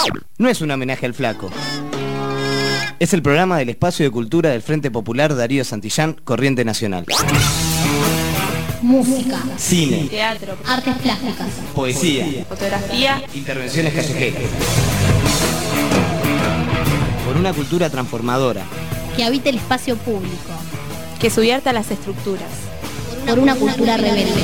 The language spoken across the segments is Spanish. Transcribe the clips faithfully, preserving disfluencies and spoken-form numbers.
No es un homenaje al flaco. Es el programa del Espacio de Cultura del Frente Popular Darío Santillán, Corriente Nacional. Música, cine, teatro, artes plásticas, poesía, fotografía, intervenciones callejeras. Por una cultura transformadora. Que habite el espacio público. Que subvierta las estructuras. Por una cultura rebelde.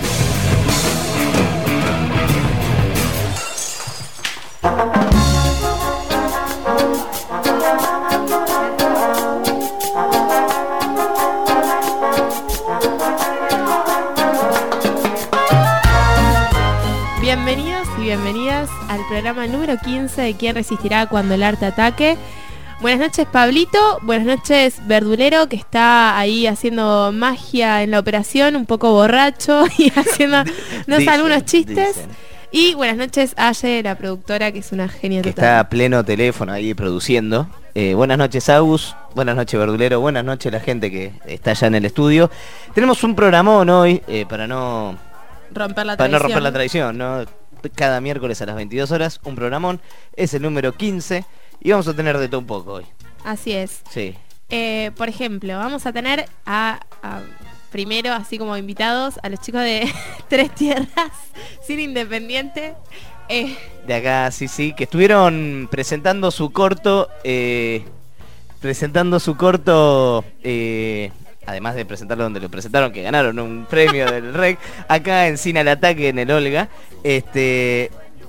Bienvenidos y bienvenidas al programa número quince de ¿Quién resistirá cuando el arte ataque? Buenas noches, Pablito. Buenas noches, Verdulero, que está ahí haciendo magia en la operación, un poco borracho y haciéndonos dicen, algunos chistes. Dicen. Y buenas noches, Aye, la productora, que es una genia que total. Está a pleno teléfono ahí produciendo. Eh, buenas noches, Agus. Buenas noches, Verdulero. Buenas noches, la gente que está allá en el estudio. Tenemos un programón hoy eh, para no... romper la para tradición. no romper la tradición, ¿no? Cada miércoles a las veintidós horas, un programón. Es el número quince. Y vamos a tener de todo un poco hoy. Así es. Sí. Eh, por ejemplo, vamos a tener a, a primero, así como invitados, a los chicos de Tres Tierras, Cine Independiente. Eh. De acá, sí, sí, que estuvieron presentando su corto, eh, presentando su corto, eh, además de presentarlo donde lo presentaron, que ganaron un premio del R E C, acá en Cine al Ataque, en el Olga. Este...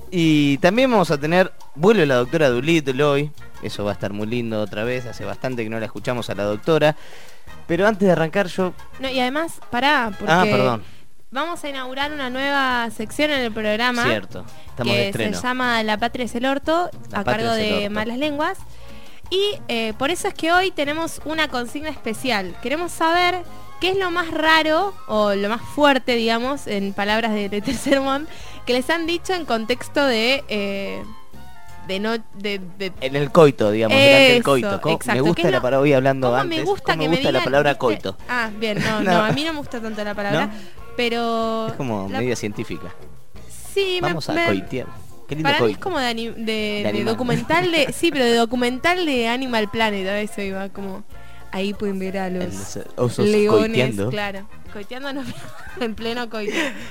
Y también vamos a tener, vuelve la doctora Doolittle hoy, eso va a estar muy lindo otra vez, hace bastante que no la escuchamos a la doctora. Pero antes de arrancar yo... No, y además, pará, porque ah, perdón. Vamos a inaugurar una nueva sección en el programa. Cierto, estamos de estreno. Que se llama La Patria es el Orto, La a cargo de orto. Malas Lenguas. Y eh, por eso es que hoy tenemos una consigna especial. Queremos saber qué es lo más raro, o lo más fuerte, digamos, en palabras de, de Tercer Mont, que les han dicho en contexto de... Eh, de no... De, de... En el coito, digamos, eso, durante el coito. ¿Cómo? Exacto. Me gusta la palabra, hoy hablando ¿Cómo antes, me gusta ¿cómo que me gusta me digan, la palabra ¿viste? coito? Ah, bien, no, no, no, a mí no me gusta tanto la palabra, ¿no? Pero... Es como la... media científica. Sí, Vamos me, a me... coitear. Qué lindo Para coito. mí es como de, de, de, de documental de... Sí, pero de documental de Animal Planet, a eso iba como... Ahí pueden ver a los osos leones, coiteando. Claro, coiteando no, en pleno coito.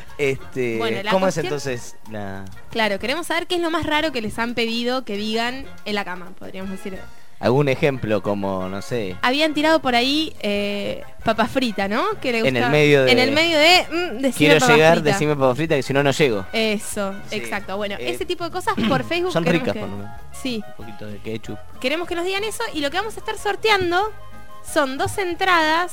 Este, bueno, la ¿cómo cuestión... es entonces la...? Claro, queremos saber qué es lo más raro que les han pedido que digan en la cama, podríamos decir. Algún ejemplo como, no sé... Habían tirado por ahí eh, papa frita, ¿no? Que le en el medio de... En el medio de... Mm, decime quiero papa llegar, frita. Decime papa frita, que si no, no llego. Eso, sí. Exacto. Bueno, eh, ese tipo de cosas por Facebook. Son ricas, que... por lo menos. Sí. Un poquito de ketchup. Queremos que nos digan eso y lo que vamos a estar sorteando son dos entradas...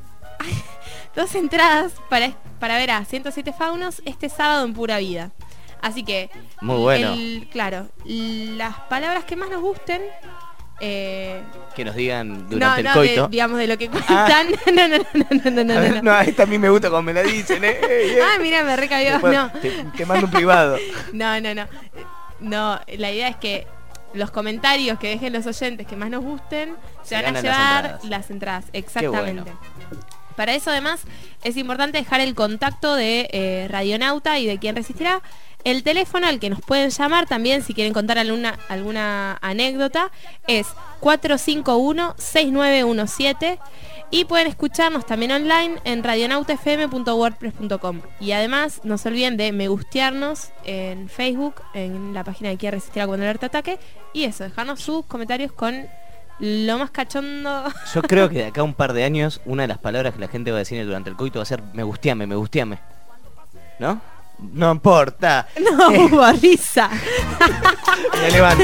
dos entradas para, para ver a ciento siete Faunos este sábado en Pura Vida. Así que... Muy bueno. El, claro, las palabras que más nos gusten... Eh, que nos digan durante no, el no, coito. de, digamos de lo que cuentan. Ah. No, no, no, no, no, no, no. No, esta a mí me gusta cuando me la dicen, eh. eh, eh. Ah, mira, me recabió. Después No. Te, te mando un privado. No, no, no. No, la idea es que los comentarios que dejen los oyentes que más nos gusten se, se van a llevar las entradas. las entradas. Exactamente. Bueno. Para eso además es importante dejar el contacto de eh, Radionauta y de Quién Resistirá. El teléfono al que nos pueden llamar también si quieren contar alguna, alguna anécdota es cuatro cinco uno, seis nueve uno siete y pueden escucharnos también online en radionauta f m punto wordpress punto com. Y además no se olviden de me gustearnos en Facebook, en la página de Quién Resistirá cuando el arte ataque, y eso, dejarnos sus comentarios con lo más cachondo. Yo creo que de acá a un par de años una de las palabras que la gente va a decir durante el coito va a ser me gusteame, me gusteame. ¿No? No importa. No, hubo risa. Me levanto.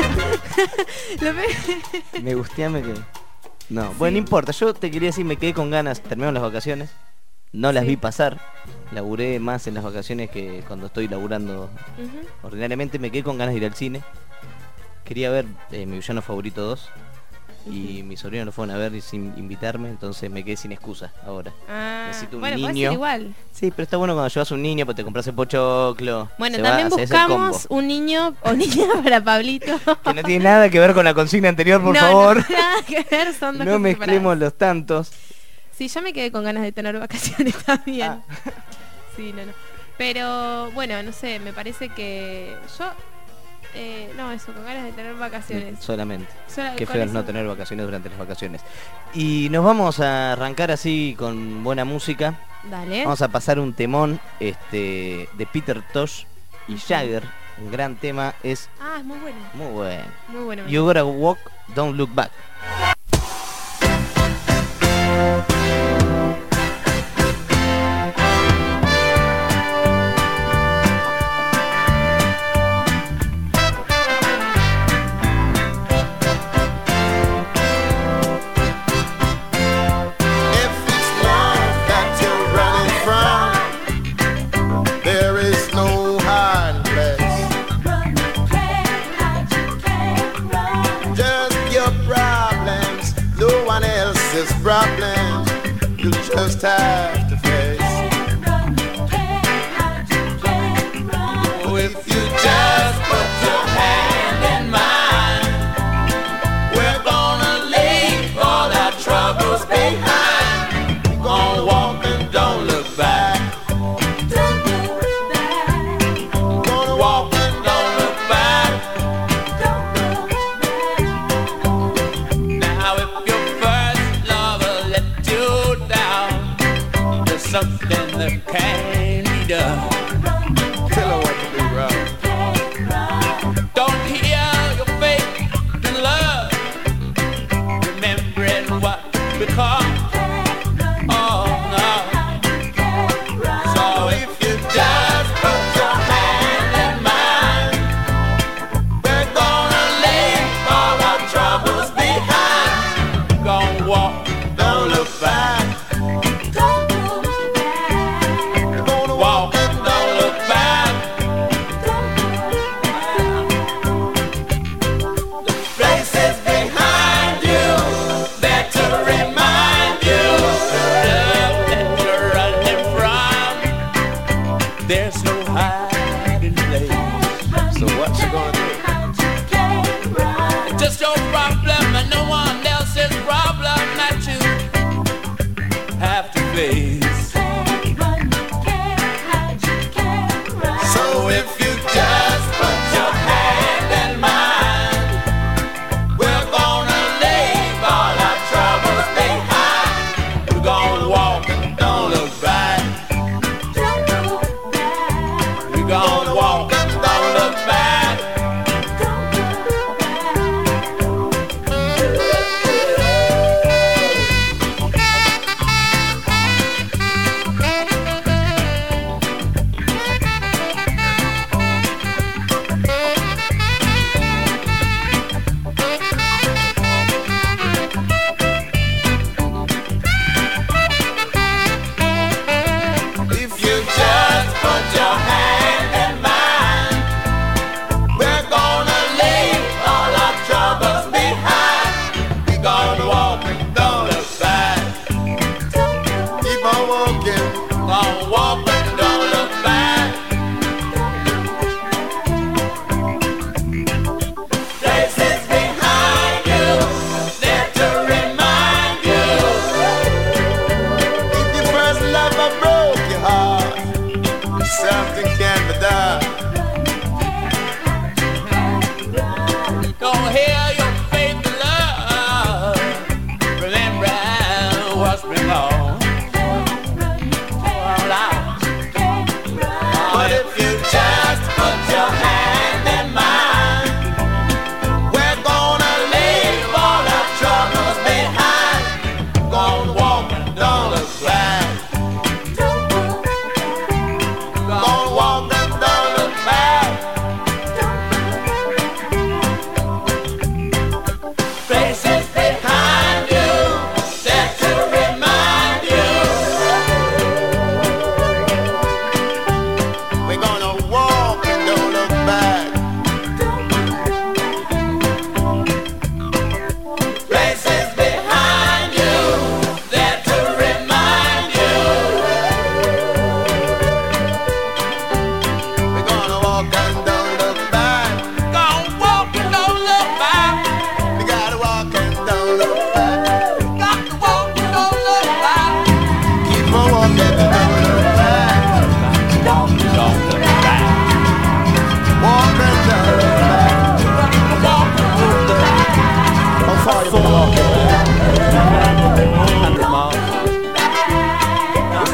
Me gusteame que... No, sí. Bueno, no importa. Yo te quería decir, me quedé con ganas. Terminaron las vacaciones. No las sí. vi pasar. Laburé más en las vacaciones que cuando estoy laburando uh-huh. ordinariamente. Me quedé con ganas de ir al cine. Quería ver eh, Mi Villano Favorito dos. Y mis sobrinos lo fueron a ver sin invitarme, entonces me quedé sin excusa ahora. Ah, necesito un bueno, niño. Igual. Sí, pero está bueno cuando llevas un niño, pues te compras el pochoclo. Bueno, también va, buscamos un niño o niña para Pablito. Que no tiene nada que ver con la consigna anterior, por no, favor. No, nada que ver, son dos no mezclemos separadas. Los tantos. Sí, yo me quedé con ganas de tener vacaciones también. Ah. Sí, no, no. Pero bueno, no sé, me parece que yo eh, no, eso, con ganas de tener vacaciones. Solamente. Sola, Qué feo es no tener vacaciones durante las vacaciones. Y nos vamos a arrancar así con buena música. Dale. Vamos a pasar un temón este, de Peter Tosh y Jagger. Un gran tema. Es Ah, es muy bueno. muy bueno. Muy bueno. You Gotta Walk, Don't Look Back. Problems you just have to face. Oh, if you just put your hand in mine, we're gonna leave all our troubles behind. We're gonna walk and don't look back. Don't look back. We're gonna walk and don't look back. Don't look back. Now if you're something that can't be done. Tell her what to do, Rob. Don't heal your faith in love, remembering what become. Oh no. So if you just put your hand in mine, we're gonna leave all our troubles behind. We're gonna walk, don't look back.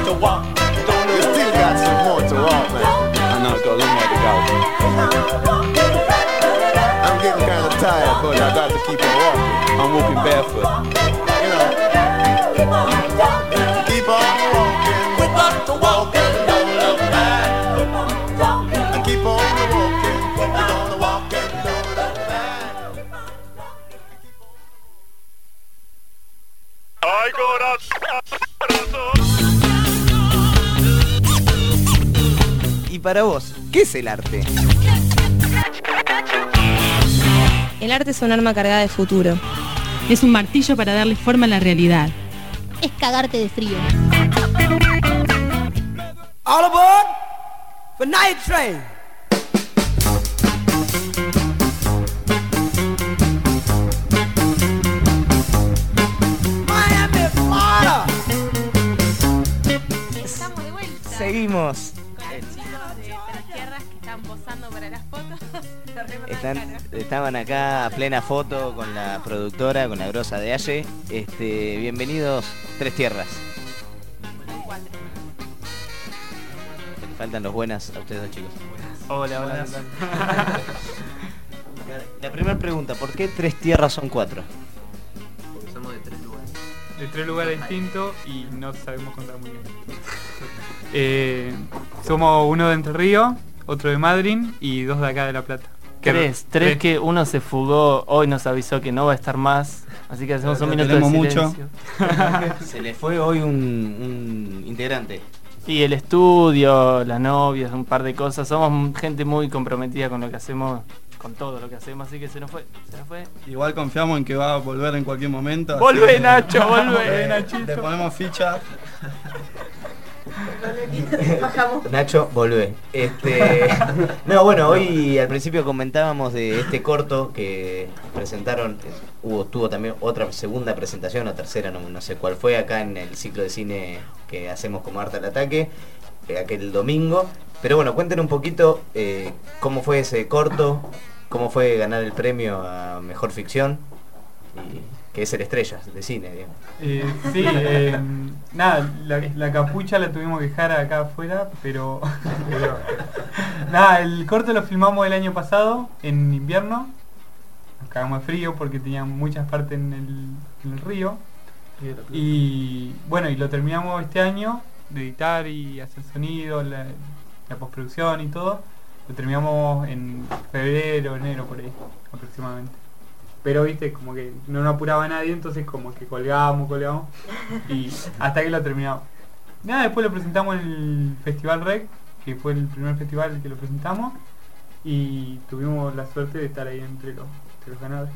to walk. Don't you still got some more to walk, man? I know, got a long way to go. I'm getting kind of tired, but I got to keep on walking. I'm walking barefoot. You know. Keep on walking. We got to walk and don't look back. And keep on walking. We're gonna walk and don't look back. Ay, corazón. Y para vos, ¿qué es el arte? El arte es un arma cargada de futuro. Es un martillo para darle forma a la realidad. Es cagarte de frío. All aboard for Night Train. Miami, Florida. Estamos de vuelta. Seguimos. Con los chicos de Tres Tierras que están posando para las fotos. Están, estaban acá a plena foto con la productora, con la grosa de Aye. Este, bienvenidos Tres Tierras. Le faltan los buenas a ustedes dos chicos. Hola, hola. La primera pregunta, ¿por qué Tres Tierras son cuatro? Porque somos de tres lugares. De tres lugares distintos y no sabemos contar muy bien. eh, somos uno de Entre Ríos, otro de Madrid y dos de acá de La Plata. Tres, tres que uno se fugó, hoy nos avisó que no va a estar más, así que hacemos un minuto de silencio. Mucho. Se le fue hoy un, un integrante. Y el estudio, las novias, un par de cosas, somos gente muy comprometida con lo que hacemos, con todo lo que hacemos, así que se nos fue, se nos fue. Igual confiamos en que va a volver en cualquier momento. Volvé Nacho, volvé Nachito. Le ponemos ficha. Nacho, volvé. Este, no, bueno, hoy al principio comentábamos de este corto que presentaron. Hubo, tuvo también otra segunda presentación o tercera, no, no sé cuál fue, acá en el ciclo de cine que hacemos como Arte al Ataque, eh, aquel domingo. Pero bueno, cuenten un poquito eh, cómo fue ese corto, cómo fue ganar el premio a Mejor Ficción. Y, que es el Estrellas de cine, digamos. Eh, sí, eh, nada, la, la capucha la tuvimos que dejar acá afuera, pero, pero nada, el corto lo filmamos el año pasado, en invierno, nos cagamos de frío porque tenían muchas partes en el, en el río, y bueno, y lo terminamos este año, de editar y hacer sonido, la, la postproducción y todo, lo terminamos en febrero, enero, por ahí, aproximadamente. Pero viste, como que no nos apuraba nadie, entonces como que colgábamos, colgábamos y hasta que lo terminamos. Nada, después lo presentamos en el Festival Rec, que fue el primer festival que lo presentamos, y tuvimos la suerte de estar ahí entre los, entre los ganadores.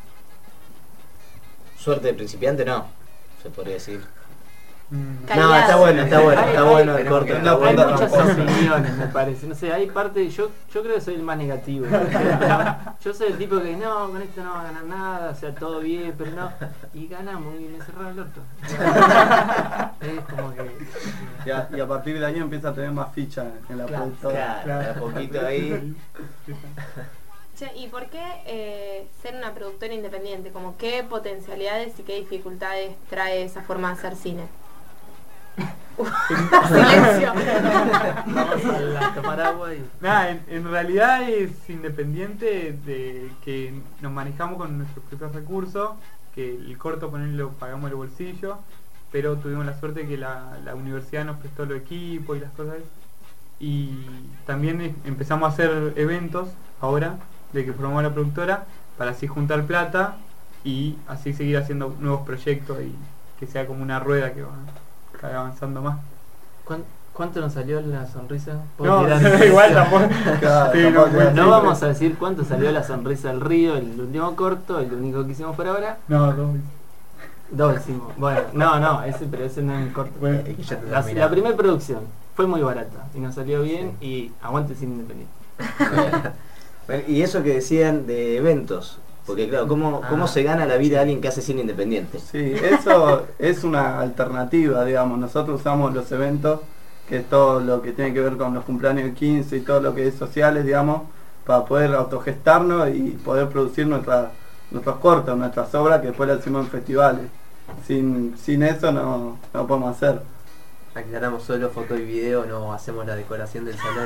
Suerte de principiante no, se podría decir. Mm. No, está bueno, está bueno, está bueno el corto. Hay, hay muchas opiniones, me parece. No sé, hay parte, yo yo creo que soy el más negativo. Yo soy el tipo que no, con esto no va a ganar nada, o sea, todo bien, pero no. Y ganamos y me cerraron el orto. Es como que... Y a, y a partir del año empieza a tener más ficha en la claro, productora. Claro, un poquito ahí. Che, ¿y por qué eh, ser una productora independiente? Como qué potencialidades y qué dificultades trae esa forma de hacer cine? Silencio. Vamos a la Camaragua y... Nada, en, en realidad es independiente de que nos manejamos con nuestros propios recursos, que el corto ponerlo pagamos el bolsillo, pero tuvimos la suerte de que la, la universidad nos prestó los equipos y las cosas, y también empezamos a hacer eventos ahora de que formamos la productora para así juntar plata y así seguir haciendo nuevos proyectos y que sea como una rueda que va cada vez avanzando más. ¿Cuánto nos salió la sonrisa? No, igual tampoco. Claro, sí, tampoco no, no vamos a decir cuánto salió la sonrisa del río, el último corto, el único que hicimos por ahora. No, dos. Dos hicimos. Bueno, no, no, ese, pero ese no es el corto. Bueno, la, la primera producción fue muy barata y nos salió bien, sí. Y aguante el cine independiente. Bueno, y eso que decían de eventos, porque claro, ¿cómo, cómo se gana la vida alguien que hace cine independiente? Sí, eso es una alternativa, digamos. Nosotros usamos los eventos, que es todo lo que tiene que ver con los cumpleaños de quince y todo lo que es sociales, digamos, para poder autogestarnos y poder producir nuestra, nuestros cortos, nuestras obras que después las hacemos en festivales. Sin, sin eso no, no podemos hacer. Aclaramos solo foto y video, no hacemos la decoración del salón.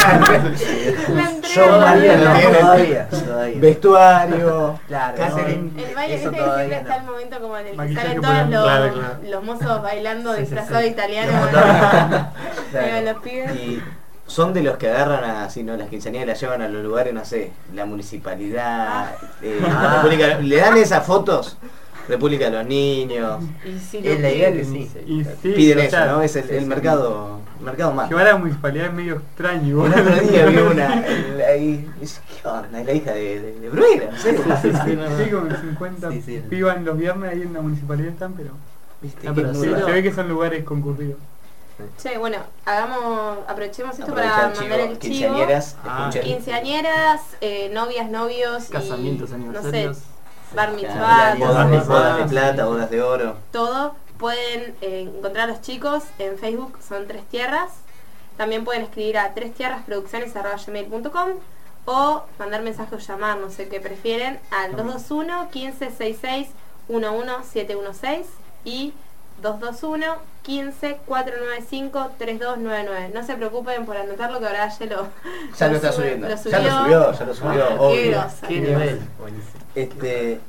Yo María no, todavía, todavía. Vestuario, claro, catering. El baile, Eso viste que todavía siempre no. está el momento como en el que Maquillaje salen por todos la- los, claro, claro. los mozos bailando Sí, sí, disfrazados sí. italianos. Claro. Ahí van los pibes. Y son de los que agarran así, ¿no? Las quinceañeras las llevan a los lugares, no sé, la municipalidad, eh, Ah. República, le dan esas fotos, República de los Niños, Y si Es lo la idea que piden. sí. Y sí, piden o eso, sea, ¿no? Es el, sí, el sí. mercado, mercado más. Llevar a la municipalidad es medio extraño. El igual. otro día vi una, el- ahí, dice, ¿qué onda? Es la hija de, de, de Bruera, no sé. Sí, como cincuenta Sí, sí. pibas los viernes ahí en la municipalidad están, pero ¿Viste? Ah, Qué pero sí, muy sí, raro. se ve que son lugares concurridos. Che, bueno, hagamos, aprovechemos esto Aprovechar para el mandar chivo, el chivo. quinceañeras, Ah, escuchen. Quinceañeras, eh, novias, novios, Casamientos, y, aniversarios. no sé, bar mitzvah, Claro, bodas, de, Bodas, bodas de sí. plata, bodas de oro. todo. Pueden eh, encontrar a los chicos en Facebook, son Tres Tierras. También pueden escribir a tres tierras producciones arroba gmail punto com o mandar mensaje o llamar, no sé qué prefieren, al dos dos uno, quince sesenta y seis, diecinueve setecientos dieciséis y dos dos uno, quince, cuatrocientos noventa y cinco, treinta y dos noventa y nueve. No se preocupen por anotarlo, que ahora ya lo, Ya lo está sube- subiendo. lo Ya lo subió. subió, ya lo subió, Qué obvio. grosa, Qué qué nivel. grosa. Buenísimo. Este,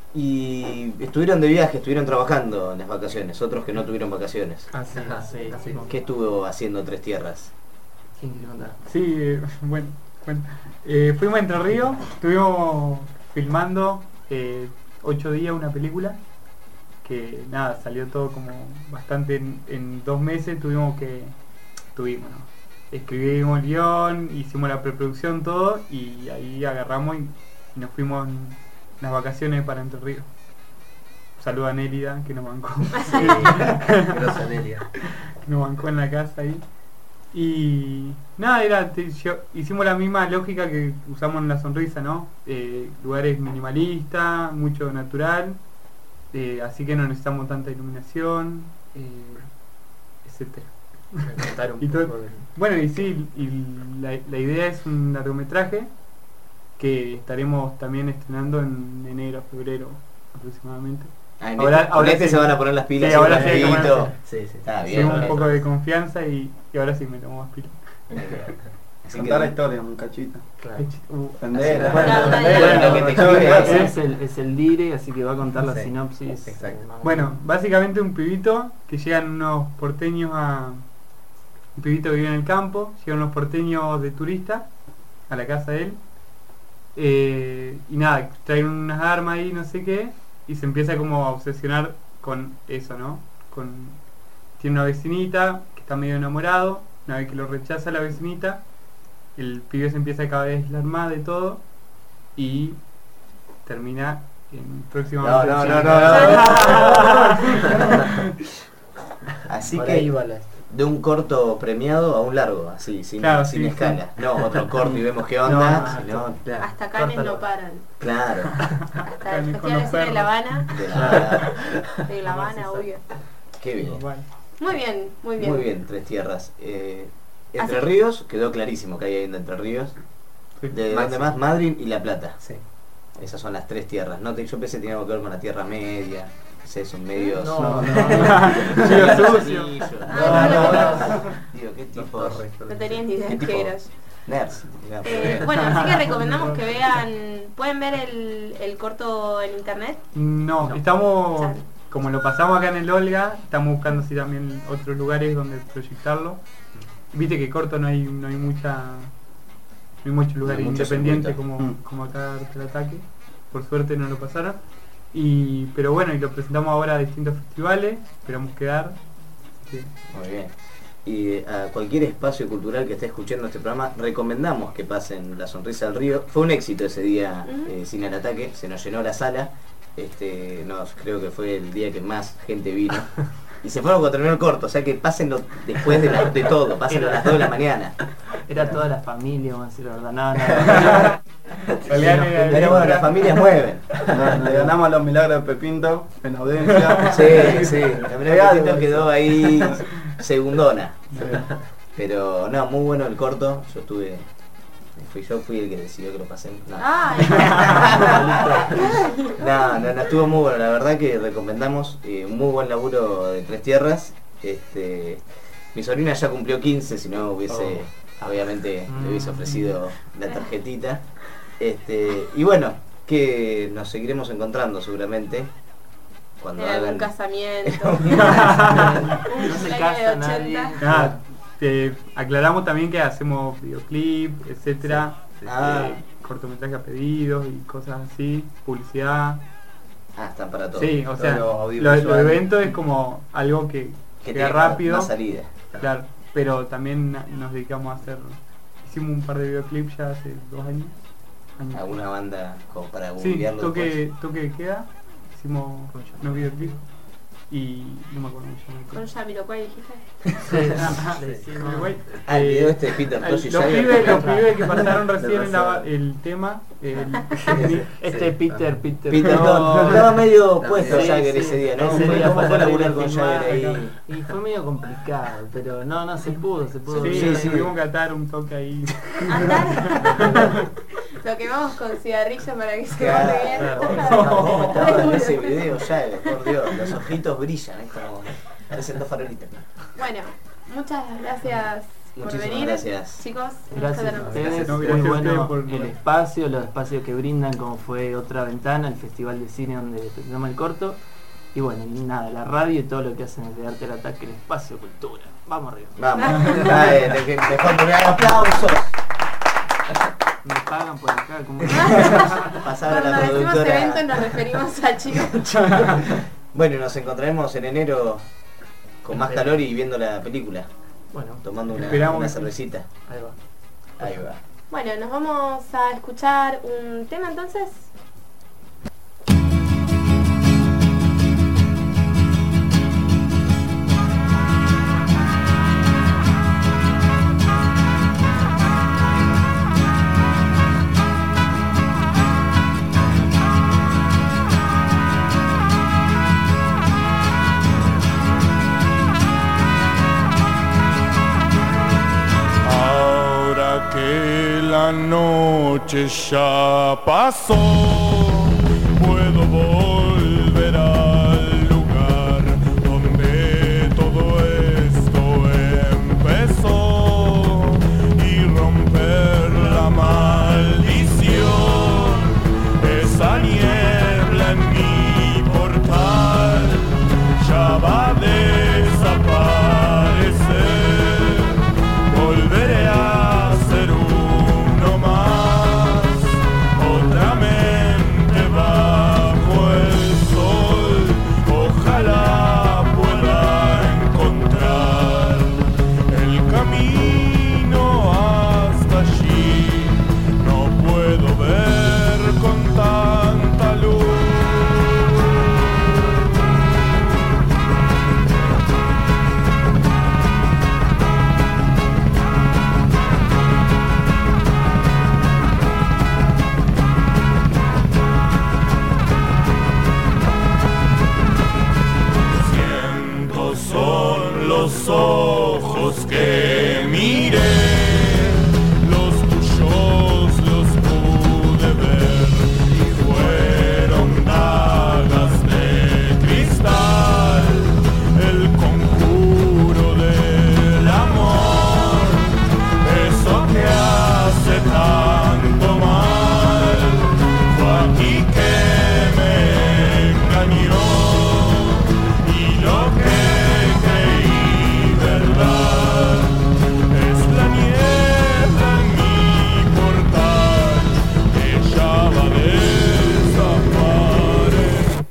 y estuvieron de viaje, estuvieron trabajando en las vacaciones, otros que no tuvieron vacaciones. Ah, sí, Ajá, sí, sí. ¿Qué estuvo haciendo Tres Tierras? ¿Quién quiere contar? Sí, eh, bueno, bueno. Eh, fuimos a Entre Ríos, estuvimos filmando eh, ocho días una película que nada, salió todo como bastante en, en dos meses, tuvimos que, tuvimos, ¿no? Escribimos el guión, hicimos la preproducción, todo, y ahí agarramos y, y nos fuimos en las vacaciones para Entre Ríos. Saludo a Nélida, que nos bancó. Grosa Nelia. que nos bancó en la casa ahí. Y nada, era, te- yo- hicimos la misma lógica que usamos en La Sonrisa, ¿no? Eh, lugares minimalistas, mucho natural, eh, así que no necesitamos tanta iluminación, eh, etcétera. Contar un Y todo- poco de- Bueno, y sí, y la, la idea es un largometraje que estaremos también estrenando en enero, febrero aproximadamente. Ah, en este- con este se van a poner las pilas Sí, y ahora un sí, hay que poquito. ponerse- Sí, sí. Está bien. Tengo un bien. poco de confianza y, y ahora sí me tomo más pilas. Así Contar la que, historia, un cachito. Claro. Uh, Vendela. Bueno, Claro, bueno, claro. lo que te Yo- escribe yo- Es el, es el dire, así que va a contar la Sí. sinopsis. Exacto. Bueno, básicamente un pibito que llegan unos porteños a... Un pibito que vive en el campo, llegan unos porteños de turista a la casa de él. eh, y nada, traen unas armas ahí, no sé qué, y se empieza como a obsesionar con eso, ¿no? Con, tiene una vecinita que está medio enamorado, una vez que lo rechaza la vecinita, el pibe se empieza cada vez a aislar más de todo y termina en próximamente. No, no, en- no, no, no. Así Por que ahí va la- de un corto premiado a un largo, así, sin, Claro, sin sí, escala. sí. No, otro corto y vemos qué No, onda, no, sino, Claro. Hasta Canes Córtalo. no paran. claro, Hasta el Canes con Festival de los Cine de La perros. Habana. de la- De La Habana, obvio. qué bien. Vale. Muy bien, muy bien. Muy bien, Tres Tierras. Eh, Entre Así- Ríos, quedó clarísimo que hay ahí en Entre Ríos. Sí. De Máximo. dónde más, Madrid y La Plata. Sí. Esas son las tres tierras. No te, yo pensé que tenía que ver con la Tierra Media. Sí, son medios. No, No, no, Chico sucio. Ah, no, no, no. Digo, qué tipo. Correcto. No tenías ni idea ¿Qué de tipo? qué eras. Nerds. digamos. Eh, bueno, así que recomendamos que vean. ¿Pueden ver el, el corto en internet? No, No. estamos, Chale. como lo pasamos acá en el Olga, estamos buscando así también otros lugares donde proyectarlo. Viste que corto no hay no hay mucha no hay muchos lugares No hay mucho independientes circuito. como, Mm. como acá Arte del Ataque. Por suerte no lo pasaron. Y pero bueno, y lo presentamos ahora a distintos festivales, esperamos quedar. Así que, Muy bien. Y eh, a cualquier espacio cultural que esté escuchando este programa, recomendamos que pasen La Sonrisa del Río. Fue un éxito ese día, Ujú. eh, Cine al Ataque, se nos llenó la sala. Este, no, creo que fue el día que más gente vino. Y se fueron cuando terminó el corto, o sea que pásenlo después de, la- de todo, pásenlo a las dos de la mañana. Era toda la familia, vamos a decir la verdad. No, no. Galeano era el Pero bueno, las familias mueven. No, le ganamos a los milagros de Pepinto en audiencia. Sí, sí, la verdad que Tito quedó ahí segundona. Pero no, muy bueno el corto, yo estuve, fui yo fui el que decidió que lo pasen. No. Ay, No, no, no, estuvo muy bueno, la verdad que recomendamos, eh, un muy buen laburo de Tres Tierras. Este, Mi sobrina ya cumplió quince, si no hubiese, Oh. obviamente, Mm. le hubiese ofrecido la tarjetita. Este, y bueno, que nos seguiremos encontrando seguramente. Cuando En algún hagan... casamiento. No se cumpleaños casa de nadie. ochenta. Nada, te aclaramos también que hacemos videoclip, etcétera, Sí. este, Ah. cortometrajes a pedidos y cosas así, publicidad. Ah, están para todo. Sí, o sea, Todo lo, audiovisual. lo evento es como algo que, Que queda tiene rápido. más salida. Claro, pero también na- nos dedicamos a hacer, hicimos un par de videoclips ya hace dos años. años. ¿Alguna banda como para Sí, googlearlo toque, después? toque de queda, hicimos unos videoclips y no me acuerdo cómo se llama. Con Jamiroquai dijiste. Sí, Ajá, sí, sí, sí, Uruguay. Ah, el Eh, video este de Peter al- Tosh y los Jagger. pibes, los pibes que pasaron Le recién en la- pasaba. el tema, el- Este Peter, Peter. Peter no, Tosh. Estaba medio puesto sí, Jagger sí. ese día, ¿no? Ese Fue- día ¿Cómo fue fue laburar terrible con filmar, Jagger ahí? Y fue medio complicado, pero no, no, se pudo, se pudo. Sí, Sí, sí, sí. tuvimos que atar un toque ahí. Lo quemamos con cigarrillo para que se Claro, corte bien. claro. ¿Cómo estaba en ese video Jagger? Por Dios, los ojitos brillan, es como... parecen dos farolitas. Bueno, muchas gracias por Muchísimas venir. gracias. Chicos, Gracias a nos ustedes, No, muy gracias a bueno ustedes por- el espacio, los espacios que brindan, como fue Otra Ventana, el festival de cine donde presentamos el corto. Y bueno, y nada, la radio y todo lo que hacen desde Arte al Ataque, el espacio cultura. Vamos arriba. Vamos. Ay, de que mejor poner aplausos. Me pagan por acá, como Pasar a Cuando la decimos productora. evento nos referimos a chicos. Bueno, nos encontraremos en enero con más calor y viendo la película, Bueno, tomando una, Esperamos una que sí. cervecita. ahí va. Ahí va. Bueno, nos vamos a escuchar un tema entonces. Ahora que la noche ya pasó, puedo volver al lugar donde todo esto empezó y romper la maldición, esa niebla en mi portal ya va a desaparecer. Volveré a ser uno más, otra mente bajo el sol. Ojalá pueda encontrar el camino hasta allí. No puedo ver con tanta luz. Cientos son los ojos que miré, los tuyos los pude ver y fueron dagas de cristal, el conjuro del amor, eso que hace tanto mal, fue aquí que me engañó. Y lo que creí verdad es la niebla en mi portal, que ya va a desaparecer.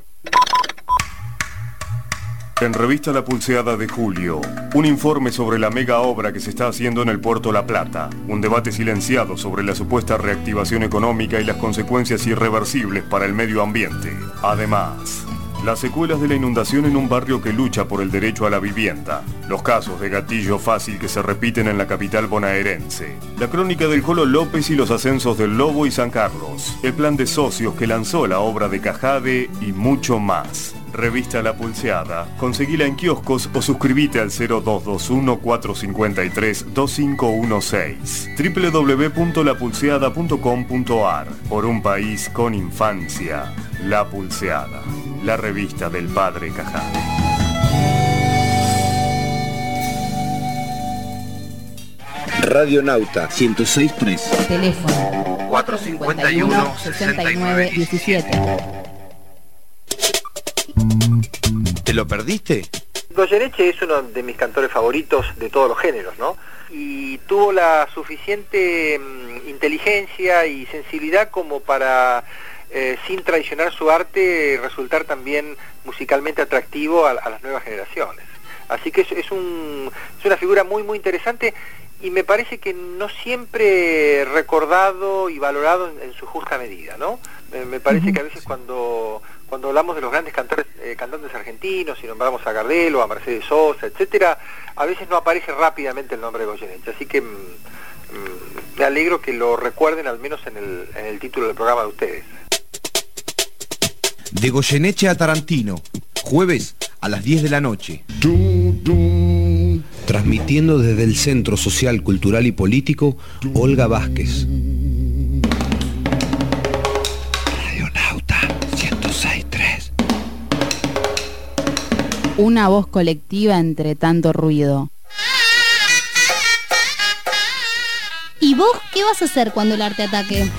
En Revista La Pulseada de julio, un informe sobre la mega obra que se está haciendo en el Puerto La Plata, un debate silenciado sobre la supuesta reactivación económica y las consecuencias irreversibles para el medio ambiente. Además, las secuelas de la inundación en un barrio que lucha por el derecho a la vivienda, los casos de gatillo fácil que se repiten en la capital bonaerense, la crónica del Jolo López y los ascensos del Lobo y San Carlos, el plan de socios que lanzó la obra de Cajade y mucho más. Revista La Pulseada, conseguila en kioscos o suscríbete al cero dos dos uno, cuatro cinco tres, dos cinco uno seis. w w w punto la pulseada punto com punto a r. Por un país con infancia. La Pulseada, la revista del padre Cajade. Radio Nauta ciento seis punto tres. Teléfono cuatro cincuenta y uno, sesenta y nueve diecisiete. ¿Te lo perdiste? Goyeneche es uno de mis cantores favoritos de todos los géneros, ¿no? Y tuvo la suficiente mm, inteligencia y sensibilidad como para, eh, sin traicionar su arte, resultar también musicalmente atractivo a, a las nuevas generaciones. Así que es, es, un, es una figura muy, muy interesante y me parece que no siempre recordado y valorado en, en su justa medida, ¿no? Me, me parece que a veces cuando... Cuando hablamos de los grandes cantores, eh, cantantes argentinos y nombramos a Gardel o a Mercedes Sosa, etcétera, a veces no aparece rápidamente el nombre de Goyeneche. Así que mm, mm, me alegro que lo recuerden al menos en el, en el título del programa de ustedes. De Goyeneche a Tarantino, jueves a las diez de la noche. Transmitiendo desde el Centro Social, Cultural y Político, Olga Vázquez. Una voz colectiva entre tanto ruido. ¿Y vos qué vas a hacer cuando el arte ataque?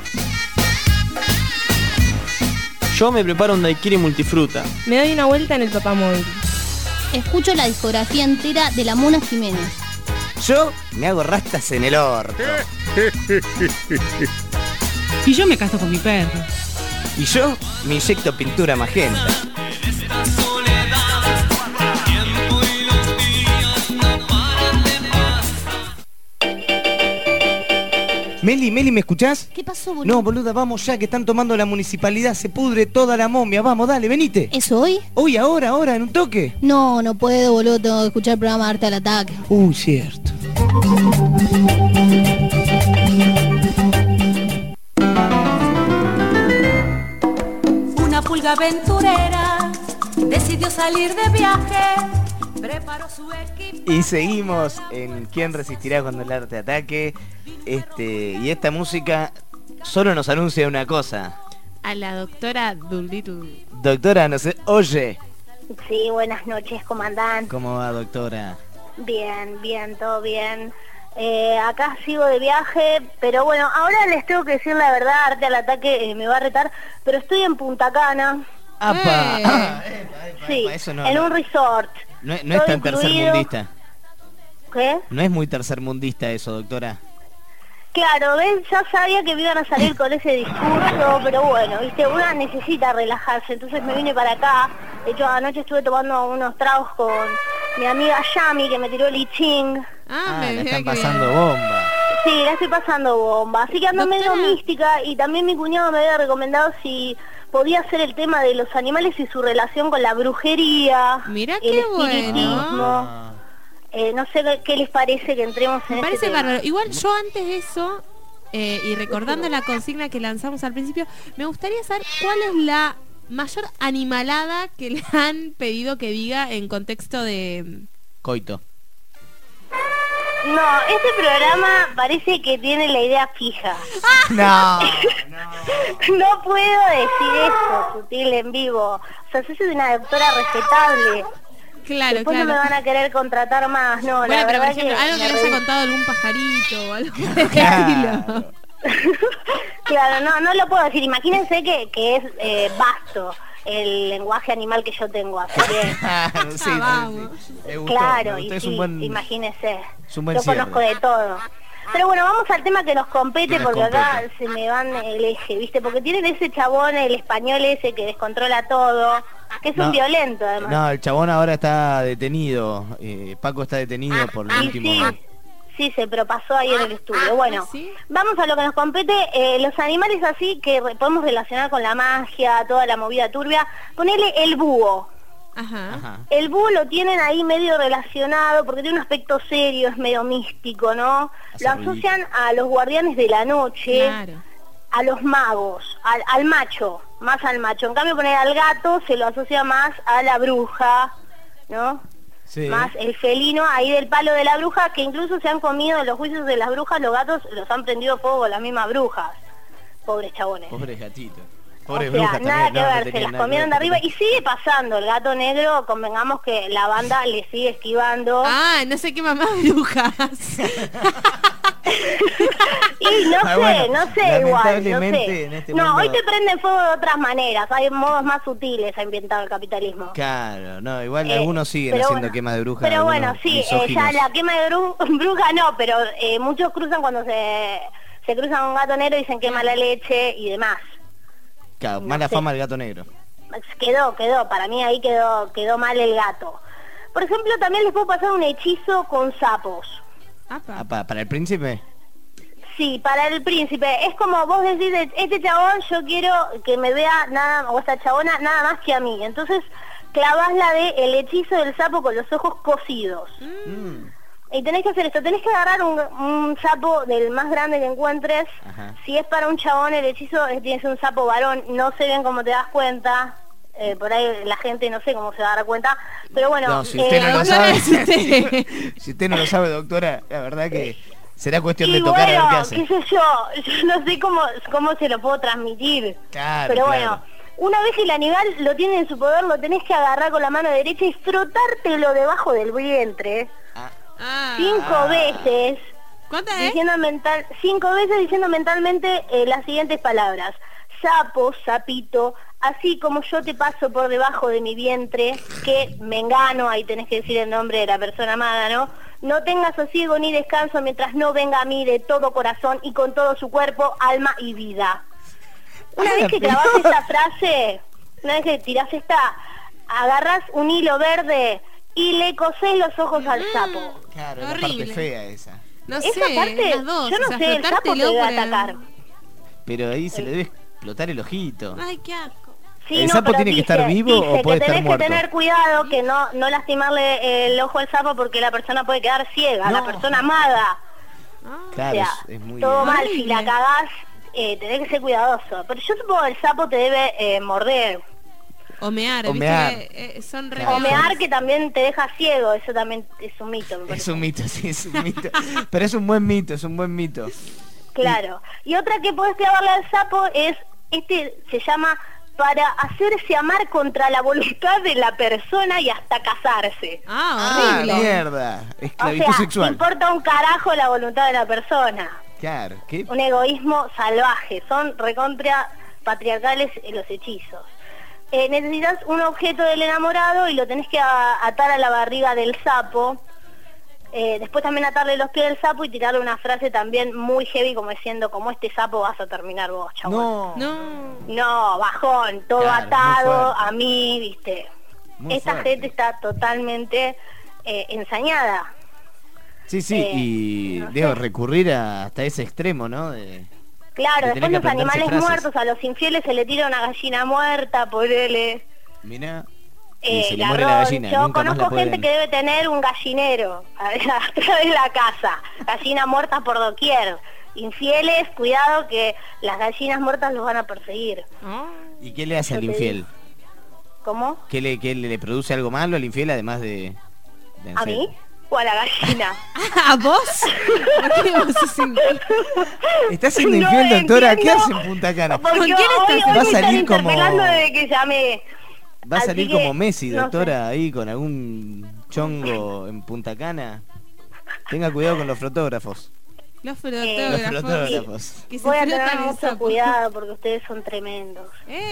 Yo me preparo un daiquiri multifruta. Me doy una vuelta en el papamóvil. Escucho la discografía entera de la Mona Jiménez. Yo me hago rastas en el orto. Y yo me caso con mi perro. Y yo me inyecto pintura magenta. Meli, Meli, ¿me escuchás? ¿Qué pasó, boludo? No, boluda, vamos ya, que están tomando la municipalidad, se pudre toda la momia, vamos, dale, venite. ¿Es hoy? Hoy, ahora, ahora, en un toque. No, no puedo, boludo, tengo que escuchar el programa Arte al Ataque. Uy, cierto. Una pulga aventurera decidió salir de viaje, preparó su equipo. Y seguimos en ¿Quién resistirá cuando el arte ataque? Este, y esta música solo nos anuncia una cosa. A la doctora Dulditu. Doctora, no sé, oye. Sí, buenas noches, comandante. ¿Cómo va, doctora? Bien, bien, todo bien. Eh, acá sigo de viaje, pero bueno, ahora les tengo que decir la verdad, Arte al Ataque eh, me va a retar, pero estoy en Punta Cana. ¡Apa! Eh, Ah, epa, epa, sí, epa, eso no, en no. un resort. No, es- no es Todo tan incluido. tercermundista. ¿Qué? No es muy tercermundista eso, doctora. Claro, ven, ya sabía que me iban a salir con ese discurso, pero bueno, viste, una necesita relajarse, entonces me vine para acá. De hecho, anoche estuve tomando unos tragos con mi amiga Yami, que me tiró el I Ching. Ah, la están pasando bomba. Sí, la estoy pasando bomba, así que ando medio mística, y también mi cuñado me había recomendado si podía hacer el tema de los animales y su relación con la brujería, Mirá el qué bueno. espiritismo. Eh, no sé qué- qué les parece que entremos en Me este parece tema. bárbaro. Igual yo antes de eso, eh, y recordando la consigna que lanzamos al principio, me gustaría saber cuál es la mayor animalada que le han pedido que diga en contexto de... Coito. No, este programa parece que tiene la idea fija. No, No puedo decir eso, Sutil, en vivo. O sea, yo soy una doctora respetable. Claro, Después claro. no me van a querer contratar más, no, Bueno, la pero por verdad ejemplo, que algo que me le haya re- contado algún pajarito o algo por el Claro. estilo. Claro, no, no lo puedo decir. Imagínense que, que es eh, vasto el lenguaje animal que yo tengo, así que... sí, sí, sí. Me gustó, Claro, me y gustó, es sí, un buen- imagínese. es un buen Yo cierre. conozco de todo. Pero bueno, vamos al tema que nos compete, Que nos porque acá compete. se me van el eje, ¿viste? Porque tienen ese chabón, el español ese que descontrola todo, que es No. un violento además. No, el chabón ahora está detenido. eh, Paco está detenido por el Ah, último... sí, sí, se propasó ahí en el Ah, estudio. Bueno, vamos a lo que nos compete. Eh, los animales así que re- podemos relacionar con la magia, toda la movida turbia. Ponele el búho. Ajá. El búho lo tienen ahí medio relacionado porque tiene un aspecto serio, es medio místico, ¿no? Hace Lo ruidito. asocian a los guardianes de la noche, Claro. a los magos, al, al macho, más al macho. En cambio, poner al gato se lo asocia más a la bruja, ¿no? Sí. Más el felino ahí del palo de la bruja, que incluso se han comido en los juicios de las brujas, los gatos los han prendido fuego con las mismas brujas. Pobres chabones. Pobres gatitos. O Pobres sea, brujas nada también. que no, no ver, se tenían las nada que comieron de ver. arriba y sigue pasando. El gato negro, convengamos que la banda le sigue esquivando. Ah, no sé qué mamá brujas. Y no Ah, sé, bueno, no sé igual, no lamentablemente, sé. en este No, mundo- hoy te prenden fuego de otras maneras, hay modos más sutiles a inventar el capitalismo. Claro, no, igual Eh, algunos siguen pero haciendo bueno, quema de bruja. Pero bueno, algunos sí, eh, ya misóginos. la quema de bru- bruja no, pero eh, muchos cruzan cuando se, se cruzan un gato negro y dicen quema la leche y demás. Claro, mala sé. fama del gato negro. Quedó, quedó, para mí ahí quedó, quedó mal el gato. Por ejemplo, también les puedo pasar un hechizo con sapos. Ah, pa- ¿Para el príncipe? Sí, para el príncipe. Es como vos decís, este chabón yo quiero que me vea nada, o esta chabona nada más que a mí. Entonces clavás la de el hechizo del sapo con los ojos cosidos. Mm. Y tenés que hacer esto, tenés que agarrar un, un sapo del más grande que encuentres. Ajá. Si es para un chabón el hechizo, es- tienes un sapo varón, no sé bien cómo te das cuenta. Eh, por ahí la gente no sé cómo se va a dar cuenta. Pero bueno, No, si usted eh, no lo sabe, si usted no lo sabe, doctora, la verdad que será cuestión de y tocar bueno, a ver qué hace. qué sé yo, yo no sé cómo, cómo se lo puedo transmitir. Claro, Pero claro. bueno, una vez que el animal lo tiene en su poder, lo tenés que agarrar con la mano derecha y frotártelo debajo del vientre. Cinco Ah. veces. ¿Cuántas, eh? Diciendo mental, cinco veces diciendo mentalmente eh, las siguientes palabras. Sapo, sapito, así como yo te paso por debajo de mi vientre, que me engano, ahí tenés que decir el nombre de la persona amada, ¿no? No tengas sosiego ni descanso mientras no venga a mí de todo corazón y con todo su cuerpo, alma y vida. Una Ah, vez que pero- clavas esta frase, una vez que tirás esta, agarrás un hilo verde y le cosés los ojos al sapo. Claro, la parte fea esa. No Esa sé, parte, las dos. yo no o sea, sé, el sapo te frotártelo debe por el- atacar. Pero ahí se le debe explotar el ojito. Ay, qué asco. Sí, ¿El no, sapo pero tiene que estar dice- vivo dice o puede que estar tenés muerto? que tener cuidado que no, no lastimarle el ojo al sapo porque la persona puede quedar ciega, la persona amada. Claro, o sea, es, es muy... todo mal, Horrible. si la cagás, eh, tenés que ser cuidadoso. Pero yo supongo que el sapo te debe eh, morder. O mear, O ¿viste? mear. Que, eh, son re Claro. O mear que también te deja ciego, eso también es un mito. me Es parece. un mito, sí, es un mito. Pero es un buen mito, es un buen mito. Claro. Y otra que podés clavarle al sapo es, este se llama para hacerse amar contra la voluntad de la persona y hasta casarse. Ah, mierda. O Esclavitud sea, sexual. importa un carajo la voluntad de la persona. Claro, ¿qué? Un egoísmo salvaje. Son recontra patriarcales eh, los hechizos. Eh, necesitas un objeto del enamorado y lo tenés que a- atar a la barriga del sapo. Eh, después también atarle los pies del sapo y tirarle una frase también muy heavy como diciendo, como este sapo vas a terminar vos, chabón. No. No. No, bajón, todo Claro, muy atado fuerte. a mí, viste. Muy Esta fuerte. gente está totalmente eh, ensañada. Sí, sí, eh, y no digo, sé. recurrir a- hasta ese extremo, ¿no? De, Claro, de después tener que los aprenderse animales frases. muertos, a los infieles se le tira una gallina muerta, ponele. Mirá. Eh, Y se le muere la garrón. gallina, Yo nunca más la conozco gente pueden... que debe tener un gallinero atrás de la casa, gallina muerta por doquier. Infieles, cuidado que las gallinas muertas los van a perseguir. ¿Y qué le hace Yo al te infiel? ¿Cómo? ¿Qué le, qué le, le produce algo malo al infiel además de... de ¿A mí? ¿O a la gallina? ¿A vos? ¿Por qué vos sos infiel? ¿Estás siendo No infiel, doctora? ¿Qué entiendo. hace en Punta Cana? Porque ¿Con quién hoy, estás? hoy Va a me salir están como- interpelando desde que llamé. ¿Va a Así salir que, como Messi, no doctora, ahí con algún chongo en Punta Cana? Tenga cuidado con los fotógrafos. Los Los fotógrafos. fotógrafos. Que se Voy a frotan tener el mucho sapo. cuidado porque ustedes son tremendos.